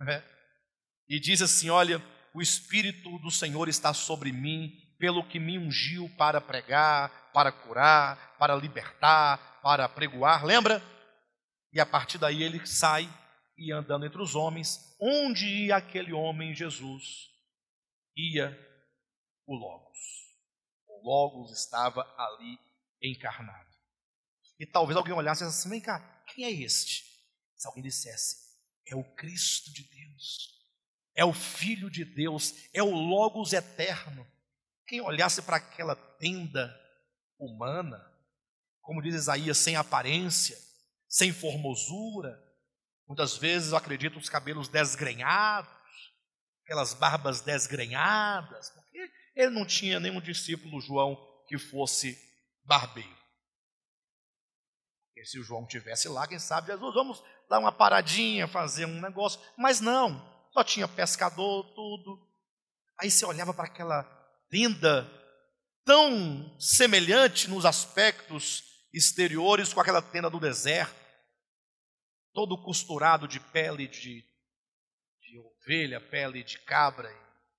E diz assim: olha, o Espírito do Senhor está sobre mim, pelo que me ungiu para pregar, para curar, para libertar, para apregoar. Lembra? E a partir daí ele sai e andando entre os homens. Onde ia aquele homem Jesus? Ia o Logos. O Logos estava ali encarnado. E talvez alguém olhasse e dissesse assim: vem cá, quem é este? Se alguém dissesse: é o Cristo de Deus, é o Filho de Deus, é o Logos eterno. Quem olhasse para aquela tenda humana, como diz Isaías, sem aparência, sem formosura, muitas vezes eu acredito os cabelos desgrenhados, aquelas barbas desgrenhadas, porque Ele não tinha nenhum discípulo, João, que fosse barbeiro. E se o João estivesse lá, quem sabe, Jesus, vamos dar uma paradinha, fazer um negócio. Mas não, só tinha pescador, tudo. Aí você olhava para aquela tenda tão semelhante nos aspectos exteriores com aquela tenda do deserto, todo costurado de pele de ovelha, pele de cabra.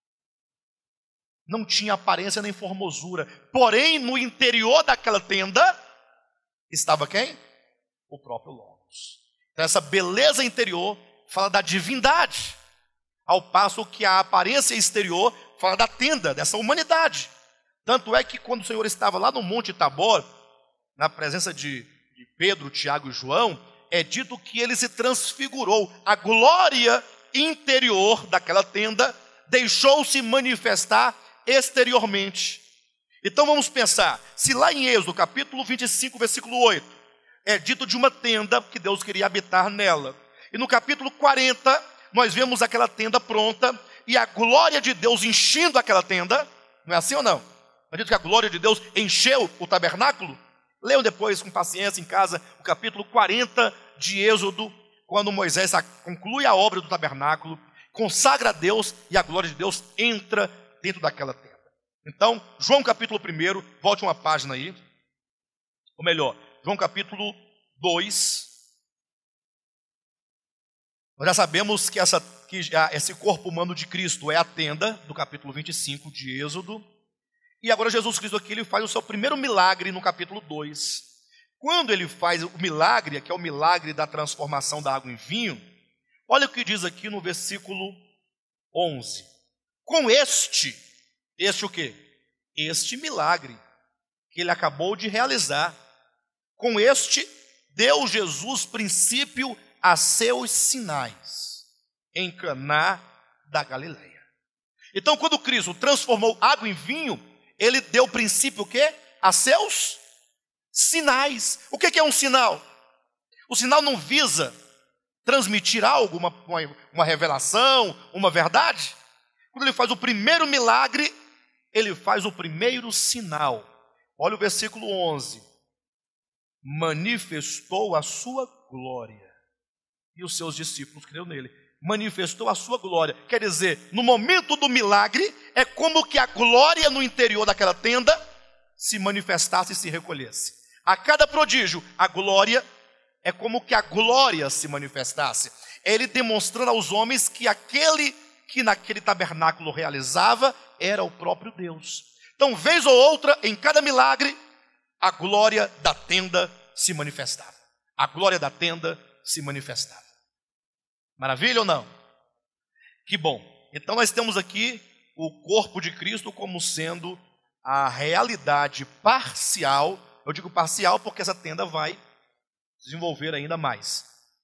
Não tinha aparência nem formosura. Porém, no interior daquela tenda, estava quem? O próprio Logos. Então, essa beleza interior fala da divindade, ao passo que a aparência exterior fala da tenda, dessa humanidade. Tanto é que quando o Senhor estava lá no Monte Tabor, na presença de Pedro, Tiago e João, é dito que ele se transfigurou. A glória interior daquela tenda deixou-se manifestar exteriormente. Então vamos pensar, se lá em Êxodo capítulo 25, versículo 8, é dito de uma tenda que Deus queria habitar nela. E no capítulo 40, nós vemos aquela tenda pronta e a glória de Deus enchendo aquela tenda. Não é assim ou não? Não é dito que a glória de Deus encheu o tabernáculo? Leiam depois com paciência em casa o capítulo 40 de Êxodo, quando Moisés conclui a obra do tabernáculo, consagra a Deus e a glória de Deus entra dentro daquela tenda. Então, João capítulo 1, volte uma página aí, ou melhor, João capítulo 2, nós já sabemos que esse corpo humano de Cristo é a tenda, do capítulo 25 de Êxodo, e agora Jesus Cristo aqui, ele faz o seu primeiro milagre no capítulo 2. Quando ele faz o milagre, que é o milagre da transformação da água em vinho, olha o que diz aqui no versículo 11. Com este o quê? Este milagre que ele acabou de realizar. Com este, deu Jesus princípio a seus sinais em Caná da Galileia. Então, quando Cristo transformou água em vinho, ele deu princípio o quê? A seus sinais. O que é um sinal? O sinal não visa transmitir algo, uma revelação, uma verdade. Quando ele faz o primeiro milagre, ele faz o primeiro sinal. Olha o versículo 11. Manifestou a sua glória. E os seus discípulos creram nele. Manifestou a sua glória. Quer dizer, no momento do milagre, é como que a glória no interior daquela tenda se manifestasse e se recolhesse. A cada prodígio, a glória é como que a glória se manifestasse. Ele demonstrando aos homens que aquele que naquele tabernáculo realizava era o próprio Deus. Então, vez ou outra, em cada milagre, a glória da tenda se manifestava. A glória da tenda se manifestava. Maravilha ou não? Que bom. Então nós temos aqui o corpo de Cristo como sendo a realidade parcial. Eu digo parcial porque essa tenda vai desenvolver ainda mais.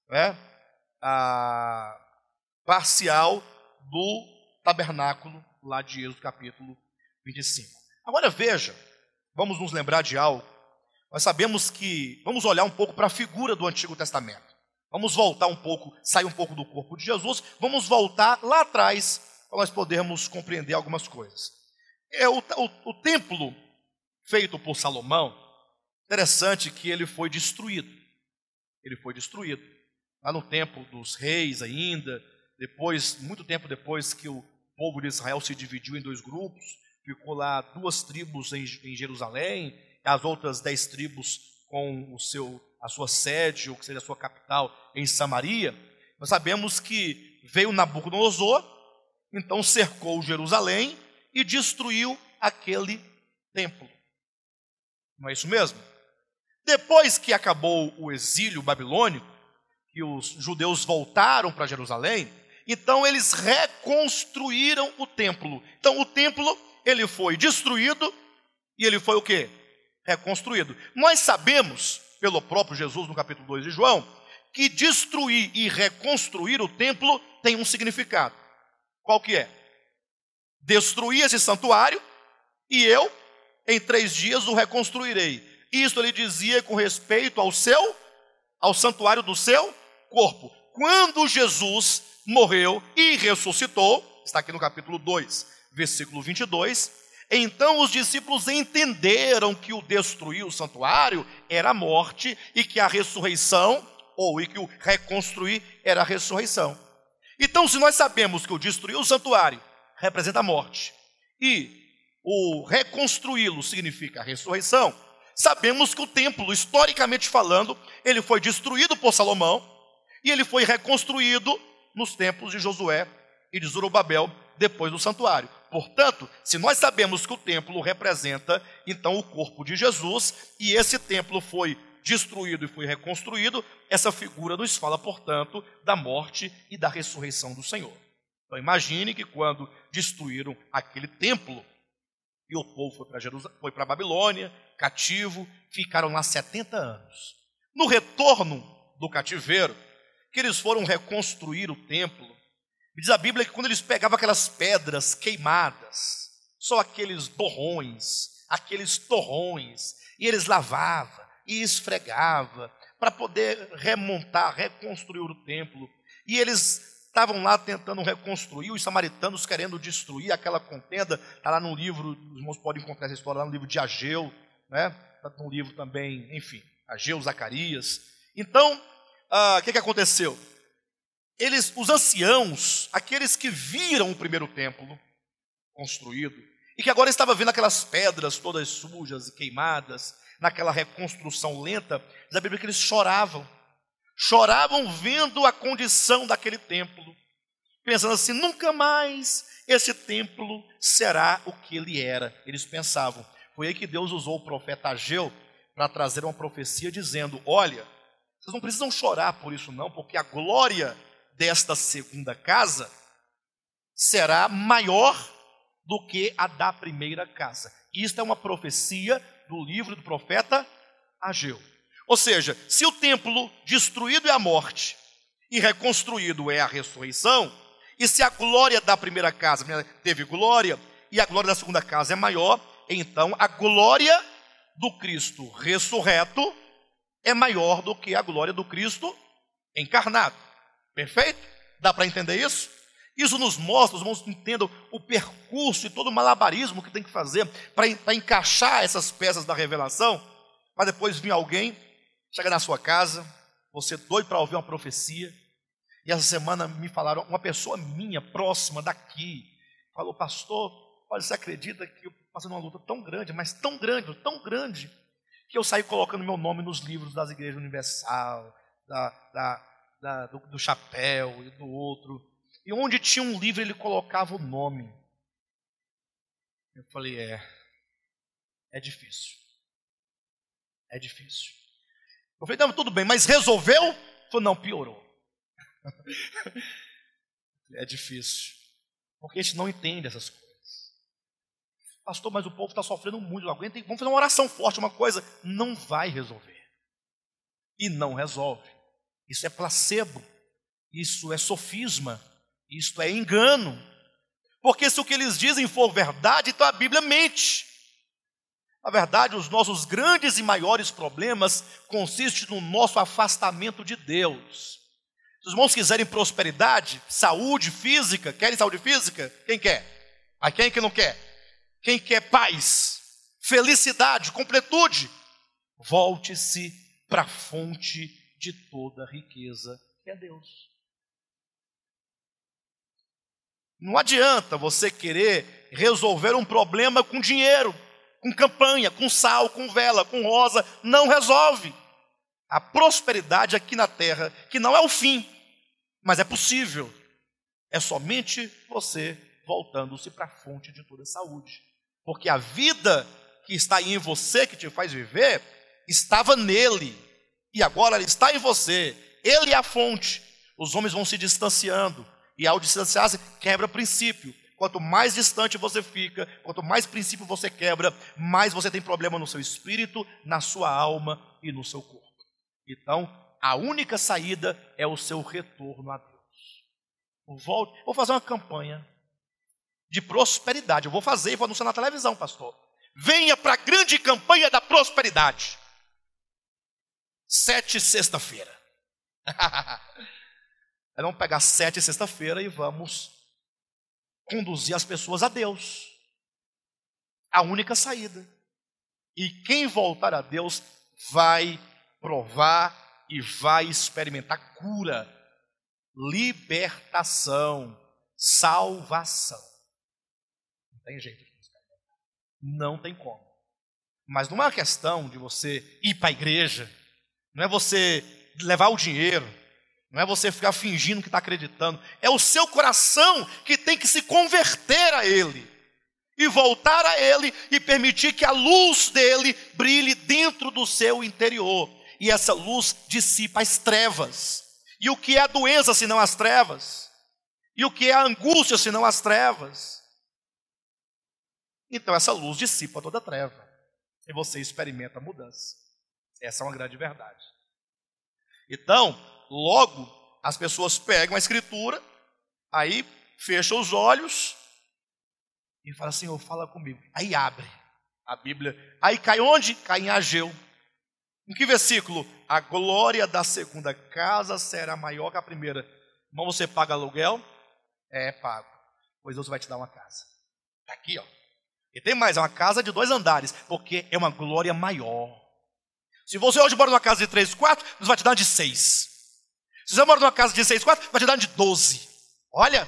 A parcial do tabernáculo lá de Êxodo capítulo 25. Agora veja, vamos nos lembrar de algo. Nós sabemos que, vamos olhar um pouco para a figura do Antigo Testamento. Vamos voltar um pouco, sair um pouco do corpo de Jesus, vamos voltar lá atrás para nós podermos compreender algumas coisas. O templo feito por Salomão, interessante que ele foi destruído. Ele foi destruído. Lá no tempo dos reis ainda, depois, muito tempo depois que o povo de Israel se dividiu em 2 grupos, ficou lá 2 tribos em Jerusalém, as outras 10 tribos com a sua sede, ou que seja a sua capital, em Samaria. Nós sabemos que veio Nabucodonosor, então cercou Jerusalém e destruiu aquele templo. Não é isso mesmo? Depois que acabou o exílio babilônico, que os judeus voltaram para Jerusalém, então eles reconstruíram o templo. Então o templo, ele foi destruído e ele foi o quê? Reconstruído. Nós sabemos, pelo próprio Jesus no capítulo 2 de João, que destruir e reconstruir o templo tem um significado. Qual que é? Destruir esse santuário e eu, em 3 dias, o reconstruirei. Isso ele dizia com respeito ao santuário do seu corpo. Quando Jesus morreu e ressuscitou, está aqui no capítulo 2, versículo 22, Então os discípulos entenderam que o destruir o santuário era a morte e que a ressurreição, e que o reconstruir era a ressurreição. Então, se nós sabemos que o destruir o santuário representa a morte e o reconstruí-lo significa a ressurreição, sabemos que o templo, historicamente falando, ele foi destruído por Salomão e ele foi reconstruído nos tempos de Josué e de Zorobabel depois do santuário. Portanto, se nós sabemos que o templo representa, então, o corpo de Jesus, e esse templo foi destruído e foi reconstruído, essa figura nos fala, portanto, da morte e da ressurreição do Senhor. Então, imagine que quando destruíram aquele templo, e o povo foi para a Babilônia, cativo, ficaram lá 70 anos. No retorno do cativeiro, que eles foram reconstruir o templo, diz a Bíblia que quando eles pegavam aquelas pedras queimadas, só aqueles borrões, aqueles torrões, e eles lavavam e esfregavam para poder remontar, reconstruir o templo. E eles estavam lá tentando reconstruir, os samaritanos querendo destruir aquela contenda. Está lá no livro, os irmãos podem encontrar essa história lá no livro de Ageu, né? Está no livro também, enfim, Ageu, Zacarias. Então, o que aconteceu? Os anciãos, aqueles que viram o primeiro templo construído, e que agora estavam vendo aquelas pedras todas sujas e queimadas, naquela reconstrução lenta, diz a Bíblia que eles choravam vendo a condição daquele templo, pensando assim, nunca mais esse templo será o que ele era. Eles pensavam. Foi aí que Deus usou o profeta Ageu para trazer uma profecia dizendo, olha, vocês não precisam chorar por isso não, porque a glória desta segunda casa será maior do que a da primeira casa. Isto é uma profecia do livro do profeta Ageu. Ou seja, se o templo destruído é a morte e reconstruído é a ressurreição, e se a glória da primeira casa teve glória e a glória da segunda casa é maior, então a glória do Cristo ressurreto é maior do que a glória do Cristo encarnado. Perfeito? Dá para entender isso? Isso nos mostra, os irmãos entendam o percurso e todo o malabarismo que tem que fazer para encaixar essas peças da revelação, para depois vir alguém, chega na sua casa, você doido para ouvir uma profecia, e essa semana me falaram, uma pessoa minha, próxima daqui, falou, pastor, olha, você acredita que eu estou passando uma luta tão grande, mas tão grande, que eu saí colocando meu nome nos livros das igrejas universal, do chapéu e do outro, e onde tinha um livro ele colocava o nome. Eu falei, é difícil. Eu falei, não, tudo bem, mas resolveu? Ele falou, não, piorou. É difícil, porque a gente não entende essas coisas. Pastor, mas o povo está sofrendo muito, vamos fazer uma oração forte, uma coisa, não vai resolver. E não resolve. Isso é placebo, isso é sofisma, isso é engano. Porque se o que eles dizem for verdade, então a Bíblia mente. Na verdade, os nossos grandes e maiores problemas consistem no nosso afastamento de Deus. Se os irmãos quiserem prosperidade, saúde física, querem saúde física? Quem quer? A quem que não quer? Quem quer paz, felicidade, completude? Volte-se para a fonte de toda riqueza, que é Deus. Não adianta você querer resolver um problema com dinheiro, com campanha, com sal, com vela, com rosa, não resolve. A prosperidade aqui na terra, que não é o fim, mas é possível, é somente você voltando-se para a fonte de toda saúde. Porque a vida que está aí em você, que te faz viver, estava nele, e agora ele está em você, ele é a fonte. Os homens vão se distanciando, e ao distanciar-se, quebra princípio. Quanto mais distante você fica, quanto mais princípio você quebra, mais você tem problema no seu espírito, na sua alma e no seu corpo. Então, a única saída é o seu retorno a Deus. Vou fazer uma campanha de prosperidade. Eu vou fazer e vou anunciar na televisão, pastor. Venha para a grande campanha da prosperidade. 7 sexta-feira. Vamos pegar 7 sexta-feira e vamos conduzir as pessoas a Deus. a única saída. E quem voltar a Deus vai provar e vai experimentar cura, libertação, salvação. Não tem jeito de experimentar. Não tem como. Mas não é uma questão de você ir para a igreja, não é você levar o dinheiro, não é você ficar fingindo que está acreditando. É o seu coração que tem que se converter a Ele e voltar a Ele e permitir que a luz dele brilhe dentro do seu interior. E essa luz dissipa as trevas. E o que é a doença senão as trevas? E o que é a angústia senão as trevas? Então essa luz dissipa toda a treva. E você experimenta a mudança. Essa é uma grande verdade. Então, logo, as pessoas pegam a escritura, aí fecham os olhos e falam: Senhor, fala comigo. Aí abre a Bíblia. Aí cai onde? Cai em Ageu. Em que versículo? A glória da segunda casa será maior que a primeira. Irmão, você paga aluguel? É, pago. Pois Deus vai te dar uma casa. Está aqui, ó. E tem mais, é uma casa de 2 andares, porque é uma glória maior. Se você hoje mora numa casa de 3 quartos, Deus vai te dar de 6. Se você mora numa casa de 6 quartos, vai te dar de 12. Olha.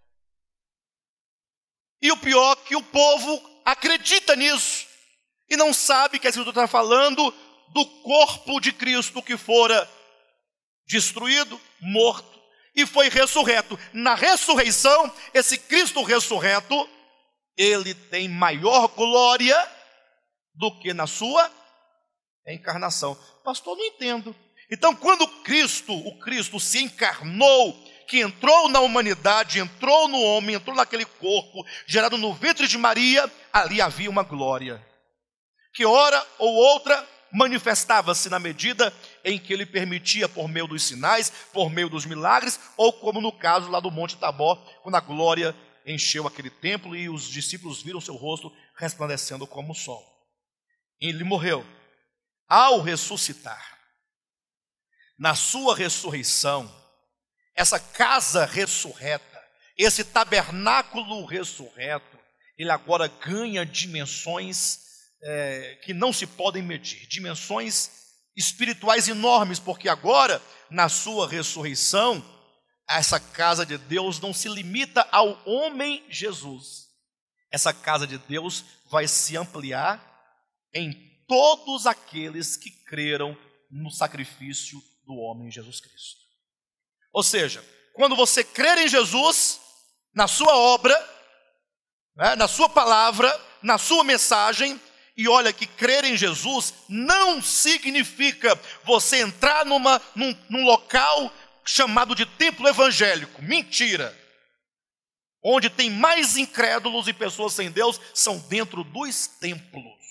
E o pior é que o povo acredita nisso e não sabe que a Escritura está falando do corpo de Cristo que fora destruído, morto e foi ressurreto. Na ressurreição, esse Cristo ressurreto, ele tem maior glória do que na sua encarnação. Pastor, não entendo. Então, quando o Cristo se encarnou, que entrou na humanidade, entrou no homem, entrou naquele corpo, gerado no ventre de Maria, ali havia uma glória, que hora ou outra manifestava-se na medida em que ele permitia, por meio dos sinais, por meio dos milagres, ou como no caso lá do Monte Tabor, quando a glória encheu aquele templo e os discípulos viram seu rosto resplandecendo como o sol. Ele morreu. Ao ressuscitar, na sua ressurreição, essa casa ressurreta, esse tabernáculo ressurreto, ele agora ganha dimensões que não se podem medir, dimensões espirituais enormes, porque agora, na sua ressurreição, essa casa de Deus não se limita ao homem Jesus. Essa casa de Deus vai se ampliar em todos aqueles que creram no sacrifício do homem Jesus Cristo. Ou seja, quando você crer em Jesus, na sua obra, na sua palavra, na sua mensagem, e olha que crer em Jesus não significa você entrar num local chamado de templo evangélico. Mentira! Onde tem mais incrédulos e pessoas sem Deus são dentro dos templos.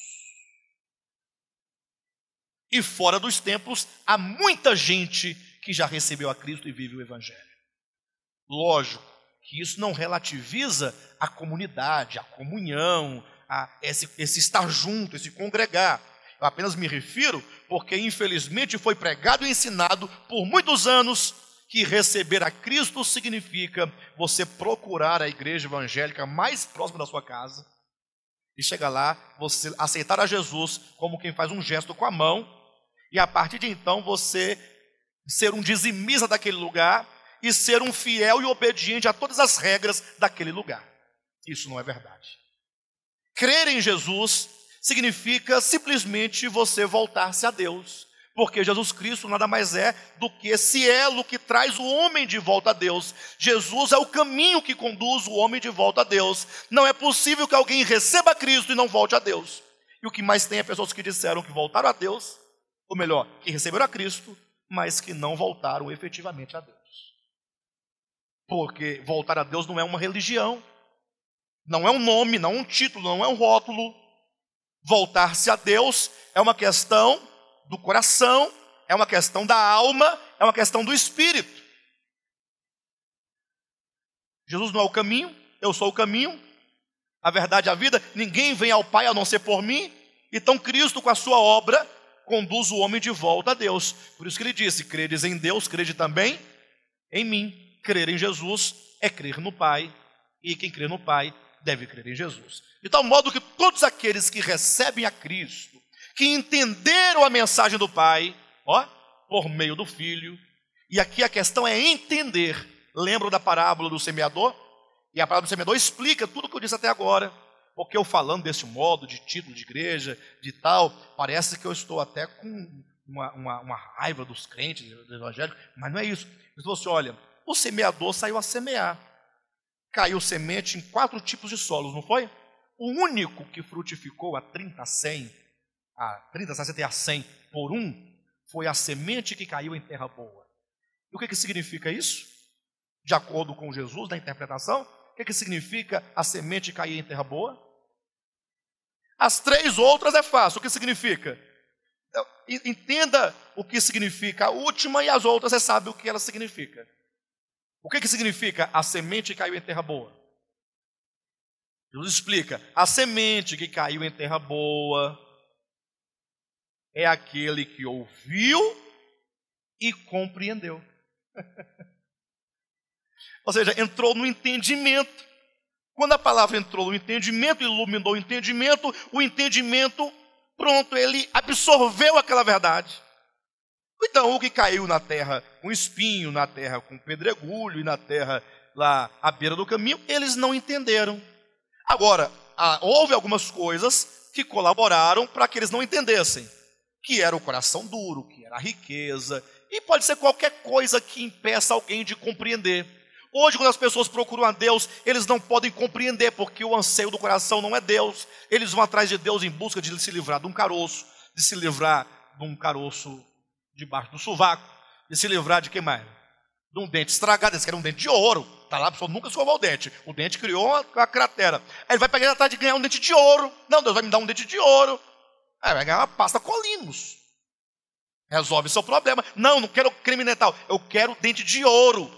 E fora dos templos há muita gente que já recebeu a Cristo e vive o Evangelho. Lógico que isso não relativiza a comunidade, a comunhão, esse estar junto, esse congregar. Eu apenas me refiro porque infelizmente foi pregado e ensinado por muitos anos que receber a Cristo significa você procurar a igreja evangélica mais próxima da sua casa e chegar lá, você aceitar a Jesus como quem faz um gesto com a mão, e a partir de então você ser um dizimista daquele lugar e ser um fiel e obediente a todas as regras daquele lugar. Isso não é verdade. Crer em Jesus significa simplesmente você voltar-se a Deus, porque Jesus Cristo nada mais é do que esse elo que traz o homem de volta a Deus. Jesus é o caminho que conduz o homem de volta a Deus. Não é possível que alguém receba Cristo e não volte a Deus. E o que mais tem é pessoas que disseram que voltaram a Deus, ou melhor, que receberam a Cristo, mas que não voltaram efetivamente a Deus. Porque voltar a Deus não é uma religião, não é um nome, não é um título, não é um rótulo. Voltar-se a Deus é uma questão do coração, é uma questão da alma, é uma questão do espírito. Jesus não é o caminho, eu sou o caminho, a verdade e a vida, ninguém vem ao Pai a não ser por mim. Então Cristo, com a sua obra, conduz o homem de volta a Deus. Por isso que ele disse: credes em Deus, crede também em mim. Crer em Jesus é crer no Pai, e quem crê no Pai deve crer em Jesus. De tal modo que todos aqueles que recebem a Cristo, que entenderam a mensagem do Pai, por meio do Filho, e aqui a questão é entender. Lembram da parábola do semeador? E a parábola do semeador explica tudo o que eu disse até agora. Porque eu falando desse modo, de título de igreja, de tal, parece que eu estou até com uma raiva dos crentes, do evangelho, mas não é isso. Ele falou assim, olha, o semeador saiu a semear. Caiu semente em 4 tipos de solos, não foi? O único que frutificou a 30, a 100, a 30, 60 e a 100 por 1, foi a semente que caiu em terra boa. E o que significa isso? De acordo com Jesus, na interpretação, o que significa a semente cair em terra boa? As 3 outras é fácil. O que significa? Entenda o que significa a última e as outras você sabe o que ela significa. O que significa a semente que caiu em terra boa? Jesus explica, a semente que caiu em terra boa é aquele que ouviu e compreendeu. Ou seja, entrou no entendimento. Quando a palavra entrou no entendimento, iluminou o entendimento, pronto, ele absorveu aquela verdade. Então, o que caiu na terra com espinho, na terra com pedregulho e na terra lá à beira do caminho, eles não entenderam. Agora, houve algumas coisas que colaboraram para que eles não entendessem, que era o coração duro, que era a riqueza, e pode ser qualquer coisa que impeça alguém de compreender. Hoje, quando as pessoas procuram a Deus, eles não podem compreender, porque o anseio do coração não é Deus. Eles vão atrás de Deus em busca de se livrar de um caroço, de se livrar de um caroço debaixo do sovaco, de se livrar de que mais? De um dente estragado. Eles querem um dente de ouro. Está lá, a pessoa nunca escovou o dente. O dente criou uma cratera. Aí ele vai pegar atrás de ganhar um dente de ouro. Não, Deus vai me dar um dente de ouro. Aí vai ganhar uma pasta Colinos. Resolve seu problema. Não quero creme dental. Eu quero dente de ouro.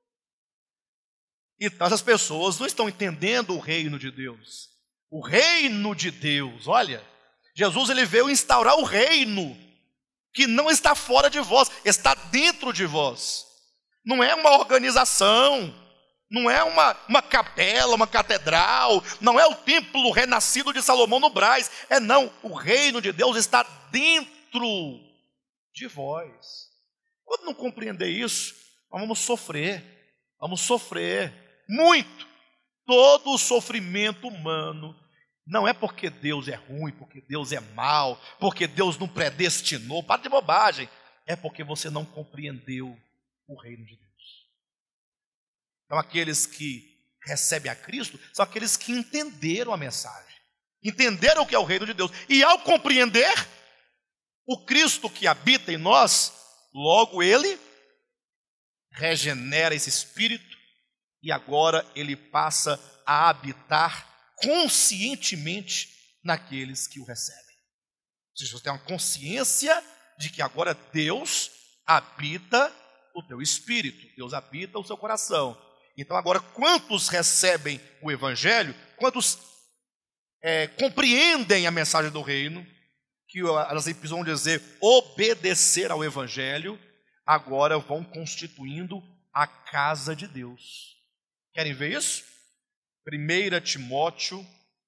Então, essas pessoas não estão entendendo o reino de Deus. O reino de Deus, olha, Jesus ele veio instaurar o reino, que não está fora de vós, está dentro de vós. Não é uma organização, não é uma capela, uma catedral, não é o templo renascido de Salomão no Brás. Não, o reino de Deus está dentro de vós. Quando não compreender isso, nós vamos sofrer muito. Todo o sofrimento humano não é porque Deus é ruim, porque Deus é mau, porque Deus não predestinou, para de bobagem. É porque você não compreendeu o reino de Deus. Então aqueles que recebem a Cristo são aqueles que entenderam a mensagem, entenderam o que é o reino de Deus, e ao compreender o Cristo que habita em nós, logo ele regenera esse espírito, e agora ele passa a habitar conscientemente naqueles que o recebem. Ou seja, você tem uma consciência de que agora Deus habita o teu espírito, Deus habita o seu coração. Então agora, quantos recebem o Evangelho, quantos compreendem a mensagem do reino, que elas precisam dizer obedecer ao Evangelho, agora vão constituindo a casa de Deus. Querem ver isso? 1 Timóteo,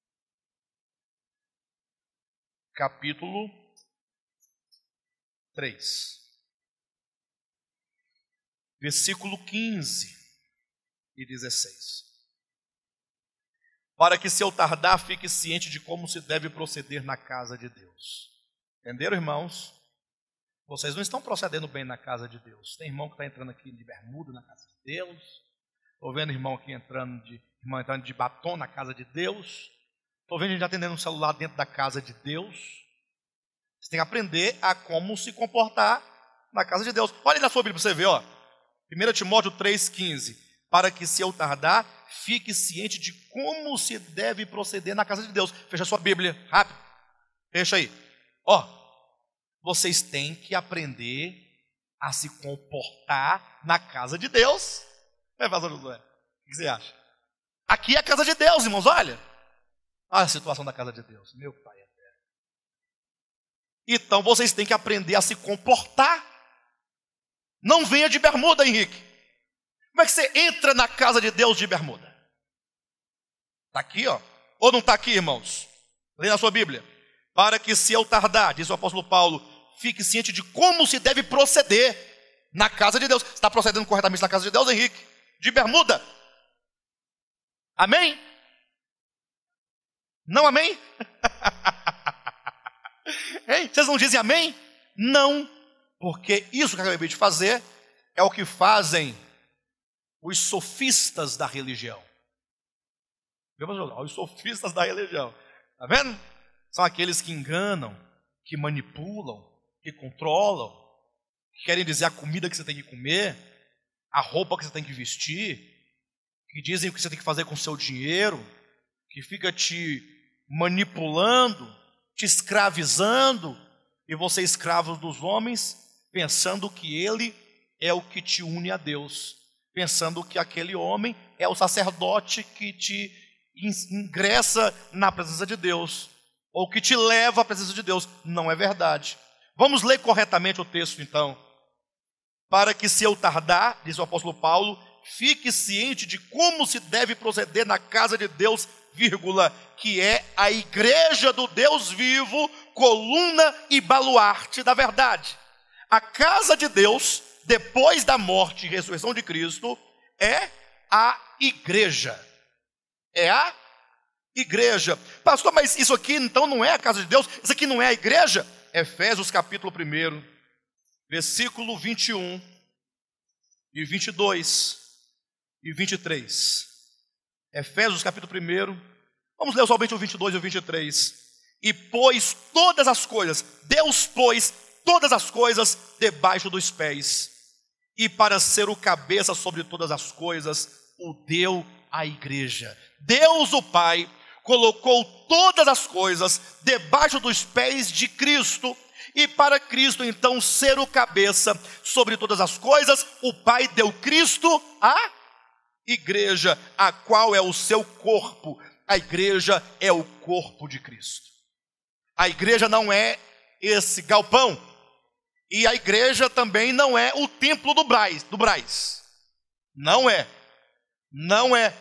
capítulo 3, versículo 15 e 16. Para que, se eu tardar, fique ciente de como se deve proceder na casa de Deus. Entenderam, irmãos? Vocês não estão procedendo bem na casa de Deus. Tem irmão que está entrando aqui de bermuda na casa de Deus. Estou vendo irmão aqui entrando de batom na casa de Deus. Estou vendo gente atendendo um celular dentro da casa de Deus. Você tem que aprender a como se comportar na casa de Deus. Olha aí na sua Bíblia para você ver, 1 Timóteo 3,15. Para que, se eu tardar, fique ciente de como se deve proceder na casa de Deus. Fecha a sua Bíblia, rápido. Fecha aí. Vocês têm que aprender a se comportar na casa de Deus. Pastor Josué, o que você acha? Aqui é a casa de Deus, irmãos, olha a situação da casa de Deus, meu Pai eterno. Então vocês têm que aprender a se comportar. Não venha de bermuda, Henrique. Como é que você entra na casa de Deus de bermuda? Está aqui, ó. Ou não está aqui, irmãos? Lê na sua Bíblia. Para que, se eu tardar, diz o apóstolo Paulo, fique ciente de como se deve proceder na casa de Deus. Você está procedendo corretamente na casa de Deus, Henrique? De bermuda? Amém? Não amém? Hein? Vocês não dizem amém? Não, porque isso que eu acabei de fazer é o que fazem os sofistas da religião. Os sofistas da religião. Está vendo? São aqueles que enganam, que manipulam, que controlam, que querem dizer a comida que você tem que comer, a roupa que você tem que vestir, que dizem o que você tem que fazer com o seu dinheiro, que fica te manipulando, te escravizando, e você é escravo dos homens, pensando que ele é o que te une a Deus, pensando que aquele homem é o sacerdote que te ingressa na presença de Deus, ou que te leva à presença de Deus. Não é verdade. Vamos ler corretamente o texto então. Para que, se eu tardar, diz o apóstolo Paulo, fique ciente de como se deve proceder na casa de Deus, vírgula, que é a igreja do Deus vivo, coluna e baluarte da verdade. A casa de Deus, depois da morte e ressurreição de Cristo, é a igreja. É a igreja. Pastor, mas isso aqui então não é a casa de Deus? Isso aqui não é a igreja? Efésios capítulo 1, versículo 21 e 22 e 23. Efésios capítulo 1, vamos ler somente o 22 e o 23. E pôs todas as coisas, Deus pôs todas as coisas debaixo dos pés, e para ser o cabeça sobre todas as coisas, o deu à igreja. Deus, o Pai, colocou todas as coisas debaixo dos pés de Cristo, e para Cristo então ser o cabeça sobre todas as coisas, o Pai deu Cristo à igreja, a qual é o seu corpo. A igreja é o corpo de Cristo. A igreja não é esse galpão, e a igreja também não é o templo do Brás. Não é. Não é.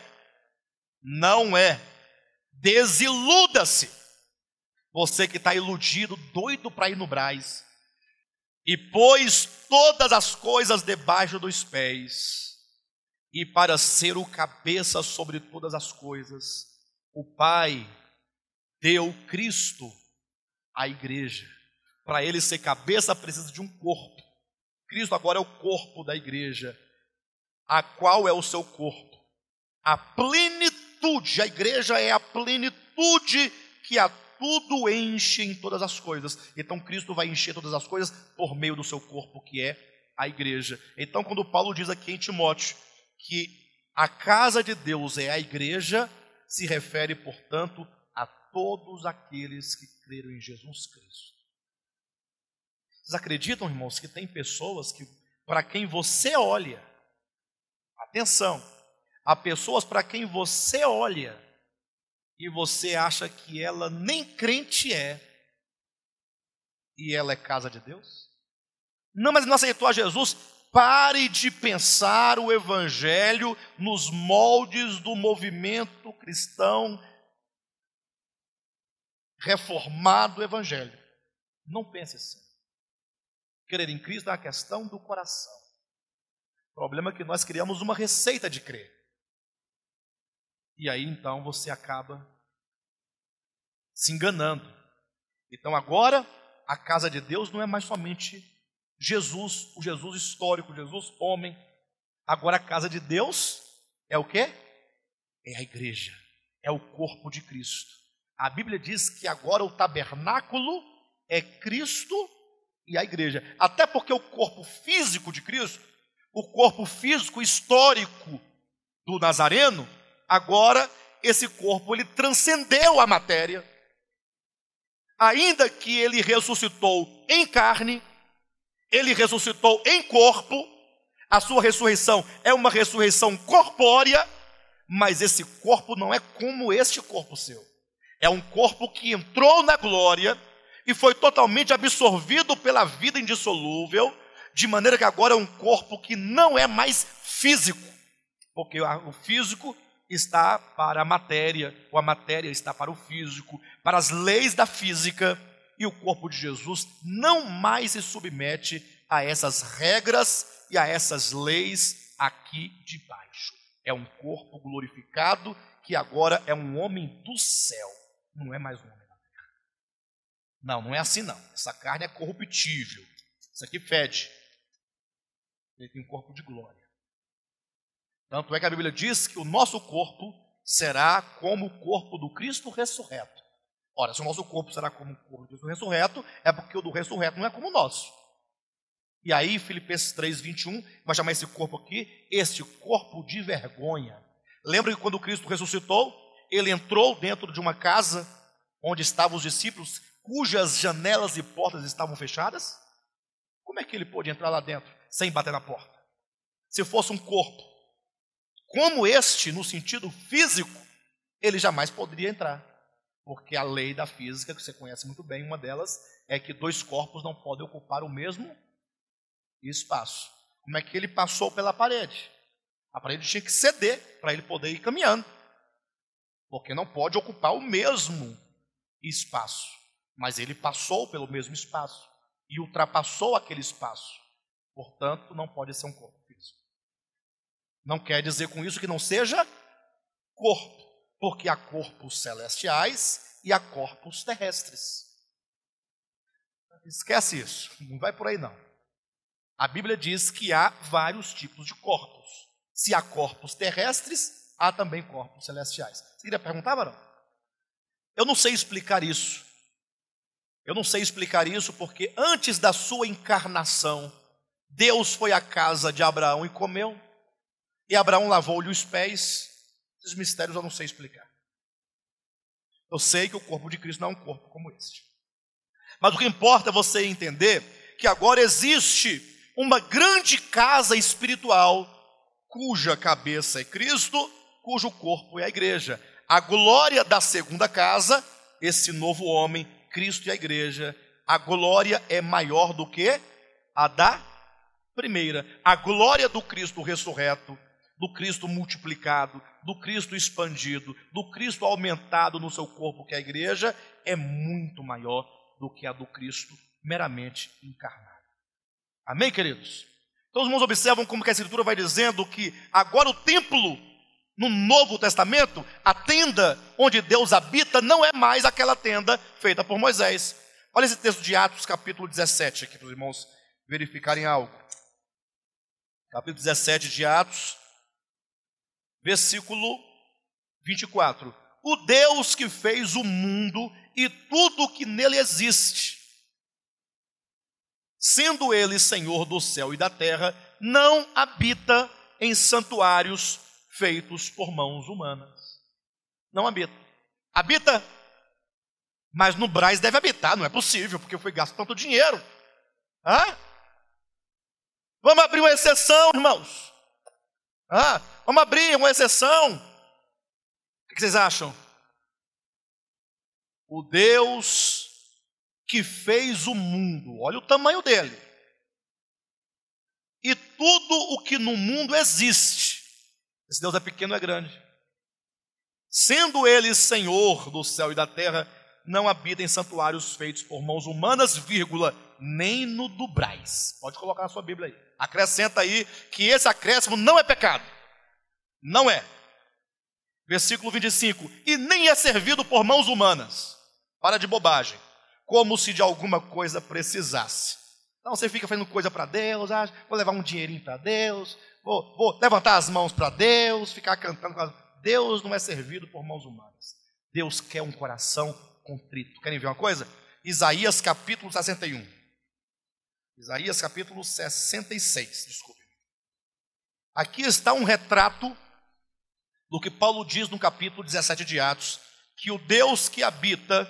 Não é. Desiluda-se. Você que está iludido, doido para ir no Brás. E pôs todas as coisas debaixo dos pés. E para ser o cabeça sobre todas as coisas, o Pai deu Cristo à igreja. Para ele ser cabeça, precisa de um corpo. Cristo agora é o corpo da igreja, a qual é o seu corpo. A plenitude, a igreja é a plenitude que a tudo enche em todas as coisas. Então Cristo vai encher todas as coisas por meio do seu corpo, que é a igreja. Então, quando Paulo diz aqui em Timóteo que a casa de Deus é a igreja, se refere, portanto, a todos aqueles que creram em Jesus Cristo. Vocês acreditam, irmãos, que tem pessoas que, para quem você olha, atenção, há pessoas para quem você olha e você acha que ela nem crente é, e ela é casa de Deus? Não, mas não aceitou a Jesus. Pare de pensar o evangelho nos moldes do movimento cristão reformado evangelho. Não pense assim. Crer em Cristo é uma questão do coração. O problema é que nós criamos uma receita de crer. E aí então você acaba se enganando. Então agora a casa de Deus não é mais somente Jesus, o Jesus histórico, Jesus homem. Agora a casa de Deus é o quê? É a igreja, é o corpo de Cristo. A Bíblia diz que agora o tabernáculo é Cristo e a igreja. Até porque o corpo físico de Cristo, o corpo físico histórico do Nazareno, agora esse corpo ele transcendeu a matéria. Ainda que ele ressuscitou em carne, ele ressuscitou em corpo, a sua ressurreição é uma ressurreição corpórea, mas esse corpo não é como este corpo seu. É um corpo que entrou na glória e foi totalmente absorvido pela vida indissolúvel, de maneira que agora é um corpo que não é mais físico, porque o físico está para a matéria, ou a matéria está para o físico, para as leis da física, e o corpo de Jesus não mais se submete a essas regras e a essas leis aqui de baixo. É um corpo glorificado que agora é um homem do céu, não é mais um homem da terra. Não, não é assim não. Essa carne é corruptível, isso aqui fede. Ele tem um corpo de glória. Tanto é que a Bíblia diz que o nosso corpo será como o corpo do Cristo ressurreto. Ora, se o nosso corpo será como o corpo do Cristo ressurreto, é porque o do ressurreto não é como o nosso. E aí, Filipenses 3:21, vai chamar esse corpo aqui, este corpo de vergonha. Lembra que quando Cristo ressuscitou, ele entrou dentro de uma casa onde estavam os discípulos, cujas janelas e portas estavam fechadas? Como é que ele pôde entrar lá dentro sem bater na porta? Se fosse um corpo como este, no sentido físico, ele jamais poderia entrar. Porque a lei da física, que você conhece muito bem, uma delas é que dois corpos não podem ocupar o mesmo espaço. Como é que ele passou pela parede? A parede tinha que ceder para ele poder ir caminhando. Porque não pode ocupar o mesmo espaço. Mas ele passou pelo mesmo espaço e ultrapassou aquele espaço. Portanto, não pode ser um corpo físico. Não quer dizer com isso que não seja corpo, porque há corpos celestiais e há corpos terrestres. Esquece isso, não vai por aí não. A Bíblia diz que há vários tipos de corpos. Se há corpos terrestres, há também corpos celestiais. Você queria perguntar, varão? Eu não sei explicar isso. Eu não sei explicar isso porque antes da sua encarnação, Deus foi à casa de Abraão e comeu. E Abraão lavou-lhe os pés. Esses mistérios eu não sei explicar. Eu sei que o corpo de Cristo não é um corpo como este. Mas o que importa é você entender que agora existe uma grande casa espiritual, cuja cabeça é Cristo, cujo corpo é a igreja. A glória da segunda casa, esse novo homem, Cristo e a igreja, a glória é maior do que a da primeira. A glória do Cristo ressurreto, do Cristo multiplicado, do Cristo expandido, do Cristo aumentado no seu corpo, que é a igreja, é muito maior do que a do Cristo meramente encarnado. Amém, queridos? Então os irmãos observam como que a Escritura vai dizendo que agora o templo, no Novo Testamento, a tenda onde Deus habita, não é mais aquela tenda feita por Moisés. Olha esse texto de Atos, capítulo 17, aqui para os irmãos verificarem algo. Capítulo 17 de Atos, versículo 24. O Deus que fez o mundo e tudo que nele existe, sendo ele Senhor do céu e da terra, não habita em santuários feitos por mãos humanas. Não habita. Habita, mas no Brás deve habitar, não é possível, porque foi gasto tanto dinheiro. Vamos abrir uma exceção, irmãos. Vamos abrir uma exceção. O que vocês acham? O Deus que fez o mundo, olha o tamanho dele, e tudo o que no mundo existe. Esse Deus é pequeno, é grande. Sendo ele Senhor do céu e da terra, não habita em santuários feitos por mãos humanas, vírgula, nem no do Brás. Pode colocar na sua Bíblia aí. Acrescenta aí que esse acréscimo não é pecado. Não é. Versículo 25. E nem é servido por mãos humanas. Para de bobagem. Como se de alguma coisa precisasse. Então você fica fazendo coisa para Deus. Vou levar um dinheirinho para Deus. Vou levantar as mãos para Deus. Ficar cantando. Deus não é servido por mãos humanas. Deus quer um coração contrito. Querem ver uma coisa? Isaías capítulo 61. Isaías capítulo 66. Desculpe. Aqui está um retrato do que Paulo diz no capítulo 17 de Atos, que o Deus que habita,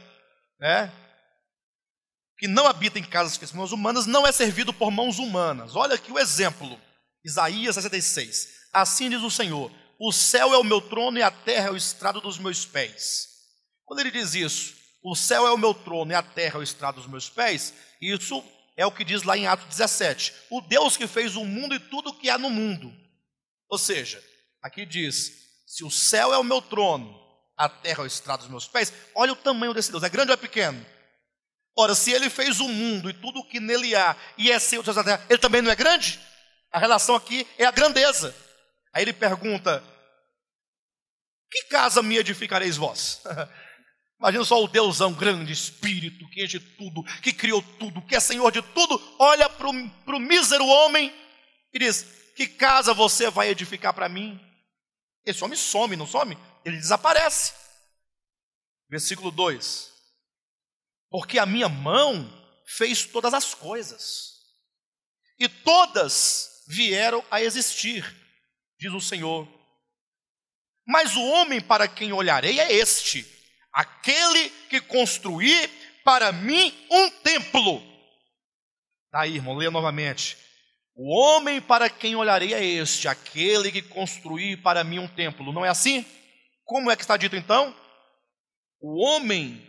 que não habita em casas feitas por mãos humanas, não é servido por mãos humanas. Olha aqui o exemplo, Isaías 66. Assim diz o Senhor: o céu é o meu trono e a terra é o estrado dos meus pés. Quando ele diz isso, o céu é o meu trono e a terra é o estrado dos meus pés, isso é o que diz lá em Atos 17. O Deus que fez o mundo e tudo o que há no mundo. Ou seja, aqui diz: Se o céu é o meu trono, a terra é o estrado dos meus pés, olha o tamanho desse Deus, é grande ou é pequeno? Ora, se ele fez o mundo e tudo o que nele há, e é seu, da terra, ele também não é grande? A relação aqui é a grandeza. Aí ele pergunta: que casa me edificareis vós? Imagina só o Deusão grande, Espírito, que enche tudo, que criou tudo, que é Senhor de tudo, olha para o mísero homem e diz: que casa você vai edificar para mim? Esse homem some, não some? Ele desaparece. Versículo 2: porque a minha mão fez todas as coisas, e todas vieram a existir, diz o Senhor. Mas o homem para quem olharei é este, aquele que construir para mim um templo. Aí, irmão, leia novamente. O homem para quem olharei é este, aquele que construir para mim um templo. Não é assim? Como é que está dito então? O homem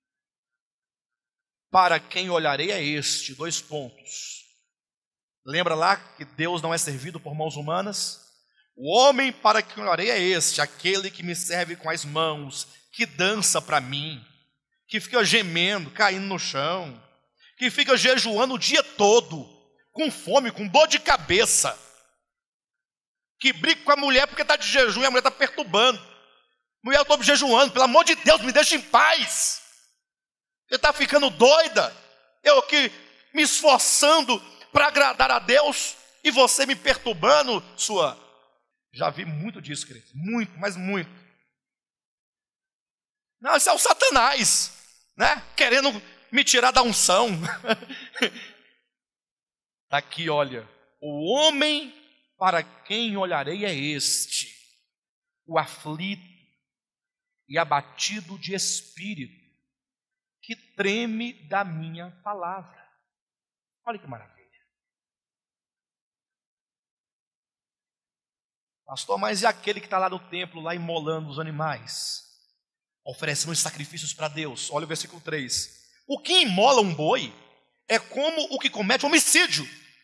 para quem olharei é este, 2 pontos. Lembra lá que Deus não é servido por mãos humanas? O homem para quem olharei é este, aquele que me serve com as mãos, que dança para mim, que fica gemendo, caindo no chão, que fica jejuando o dia todo, com fome, com dor de cabeça, que briga com a mulher porque está de jejum e a mulher está perturbando. Mulher, eu estou jejuando, pelo amor de Deus, me deixa em paz. Você está ficando doida? Eu aqui me esforçando para agradar a Deus e você me perturbando, sua... Já vi muito disso, querido. Muito, mas muito. Não, isso é o Satanás, né? Querendo me tirar da unção. Aqui, olha. O homem para quem olharei é este, o aflito e abatido de espírito, que treme da minha palavra. Olha que maravilha. Pastor, mas e aquele que está lá no templo, lá imolando os animais, oferecendo os sacrifícios para Deus? Olha o versículo 3. O que imola um boi é como o que comete homicídio.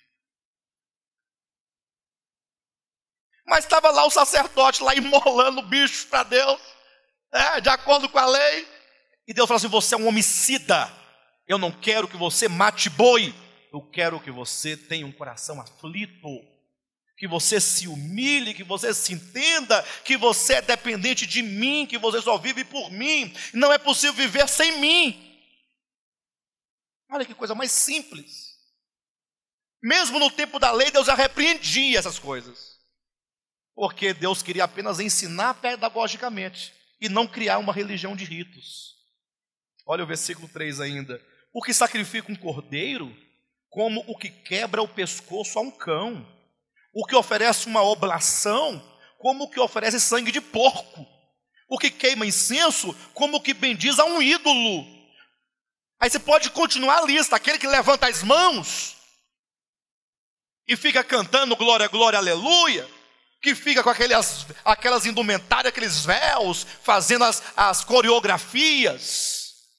Mas estava lá o sacerdote, lá imolando o bicho para Deus, de acordo com a lei. E Deus falou assim: você é um homicida. Eu não quero que você mate boi. Eu quero que você tenha um coração aflito, que você se humilhe, que você se entenda que você é dependente de mim, que você só vive por mim. Não é possível viver sem mim. Olha que coisa mais simples. Mesmo no tempo da lei, Deus já repreendia essas coisas, porque Deus queria apenas ensinar pedagogicamente e não criar uma religião de ritos. Olha o versículo 3 ainda. O que sacrifica um cordeiro, como o que quebra o pescoço a um cão. O que oferece uma oblação, como o que oferece sangue de porco. O que queima incenso, como o que bendiz a um ídolo. Aí você pode continuar a lista. Aquele que levanta as mãos e fica cantando glória, glória, aleluia, que fica com aquelas indumentárias, aqueles véus, fazendo as coreografias.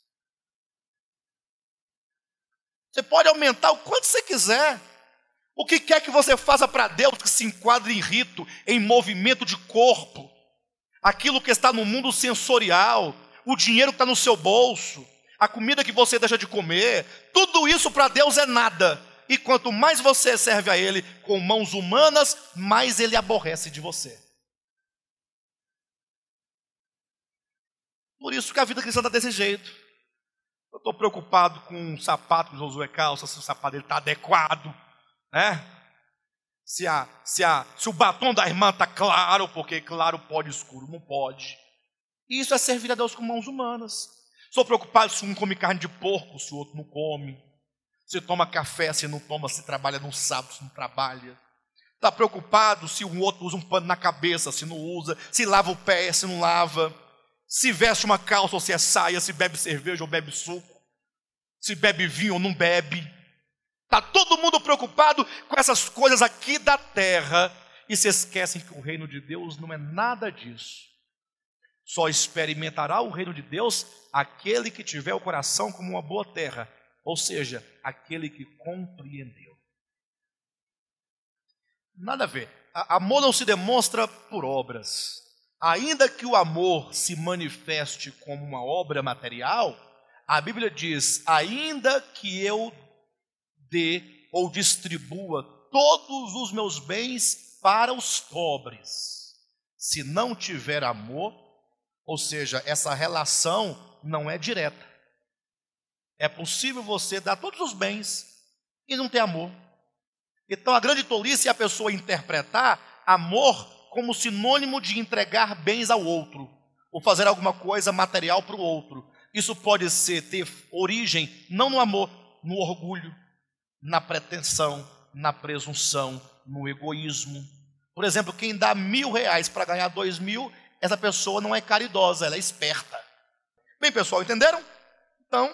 Você pode aumentar o quanto você quiser. O que quer que você faça para Deus que se enquadre em rito, em movimento de corpo, aquilo que está no mundo sensorial, o dinheiro que está no seu bolso, a comida que você deixa de comer, tudo isso para Deus é nada. E quanto mais você serve a Ele com mãos humanas, mais Ele aborrece de você. Por isso que a vida cristã está desse jeito. Eu estou preocupado com o sapato que Josué calça, se o sapato dele está adequado, né? Se o batom da irmã está claro, porque claro pode, escuro não pode. E isso é servir a Deus com mãos humanas. Estou preocupado se um come carne de porco, se o outro não come. Se toma café, se não toma, se trabalha no sábado, se não trabalha. Está preocupado se o outro usa um pano na cabeça, se não usa, se lava o pé, se não lava. Se veste uma calça ou se é saia, se bebe cerveja ou bebe suco, se bebe vinho ou não bebe. Está todo mundo preocupado com essas coisas aqui da terra e se esquecem que o reino de Deus não é nada disso. Só experimentará o reino de Deus aquele que tiver o coração como uma boa terra, ou seja, aquele que compreendeu. Nada a ver. Amor não se demonstra por obras. ainda que o amor se manifeste como uma obra material, a Bíblia diz, ainda que eu dê ou distribua todos os meus bens para os pobres, se não tiver amor, ou seja, essa relação não é direta. É possível você dar todos os bens e não ter amor. Então a grande tolice é a pessoa interpretar amor como sinônimo de entregar bens ao outro, ou fazer alguma coisa material para o outro. Isso pode ter origem não no amor, no orgulho, na pretensão, na presunção, no egoísmo. Por exemplo, quem dá R$1.000 para ganhar 2.000, essa pessoa não é caridosa, ela é esperta. Bem, pessoal, entenderam? Então,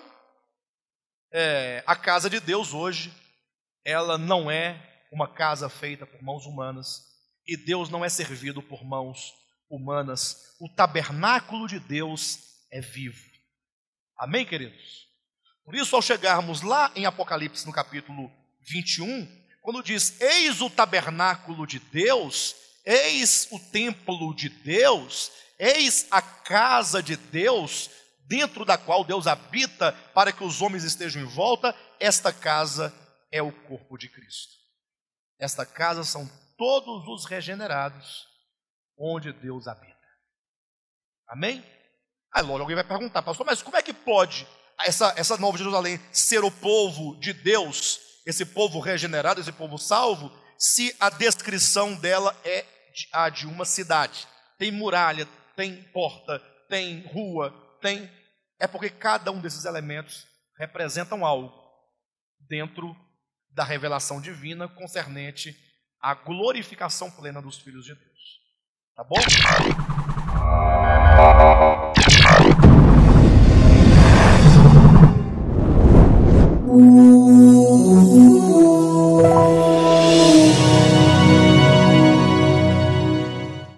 a casa de Deus hoje, ela não é uma casa feita por mãos humanas, e Deus não é servido por mãos humanas. O tabernáculo de Deus é vivo. Amém, queridos? Por isso, ao chegarmos lá em Apocalipse, no capítulo 21, quando diz, eis o tabernáculo de Deus, eis o templo de Deus, eis a casa de Deus, dentro da qual Deus habita, para que os homens estejam em volta, esta casa é o corpo de Cristo. Esta casa são todos os regenerados, onde Deus habita. Amém? Aí logo alguém vai perguntar, pastor, mas como é que pode essa Nova Jerusalém ser o povo de Deus, esse povo regenerado, esse povo salvo, se a descrição dela é a de uma cidade? Tem muralha, tem porta, tem rua, é porque cada um desses elementos representam algo dentro da revelação divina concernente à glorificação plena dos filhos de Deus. Tá bom?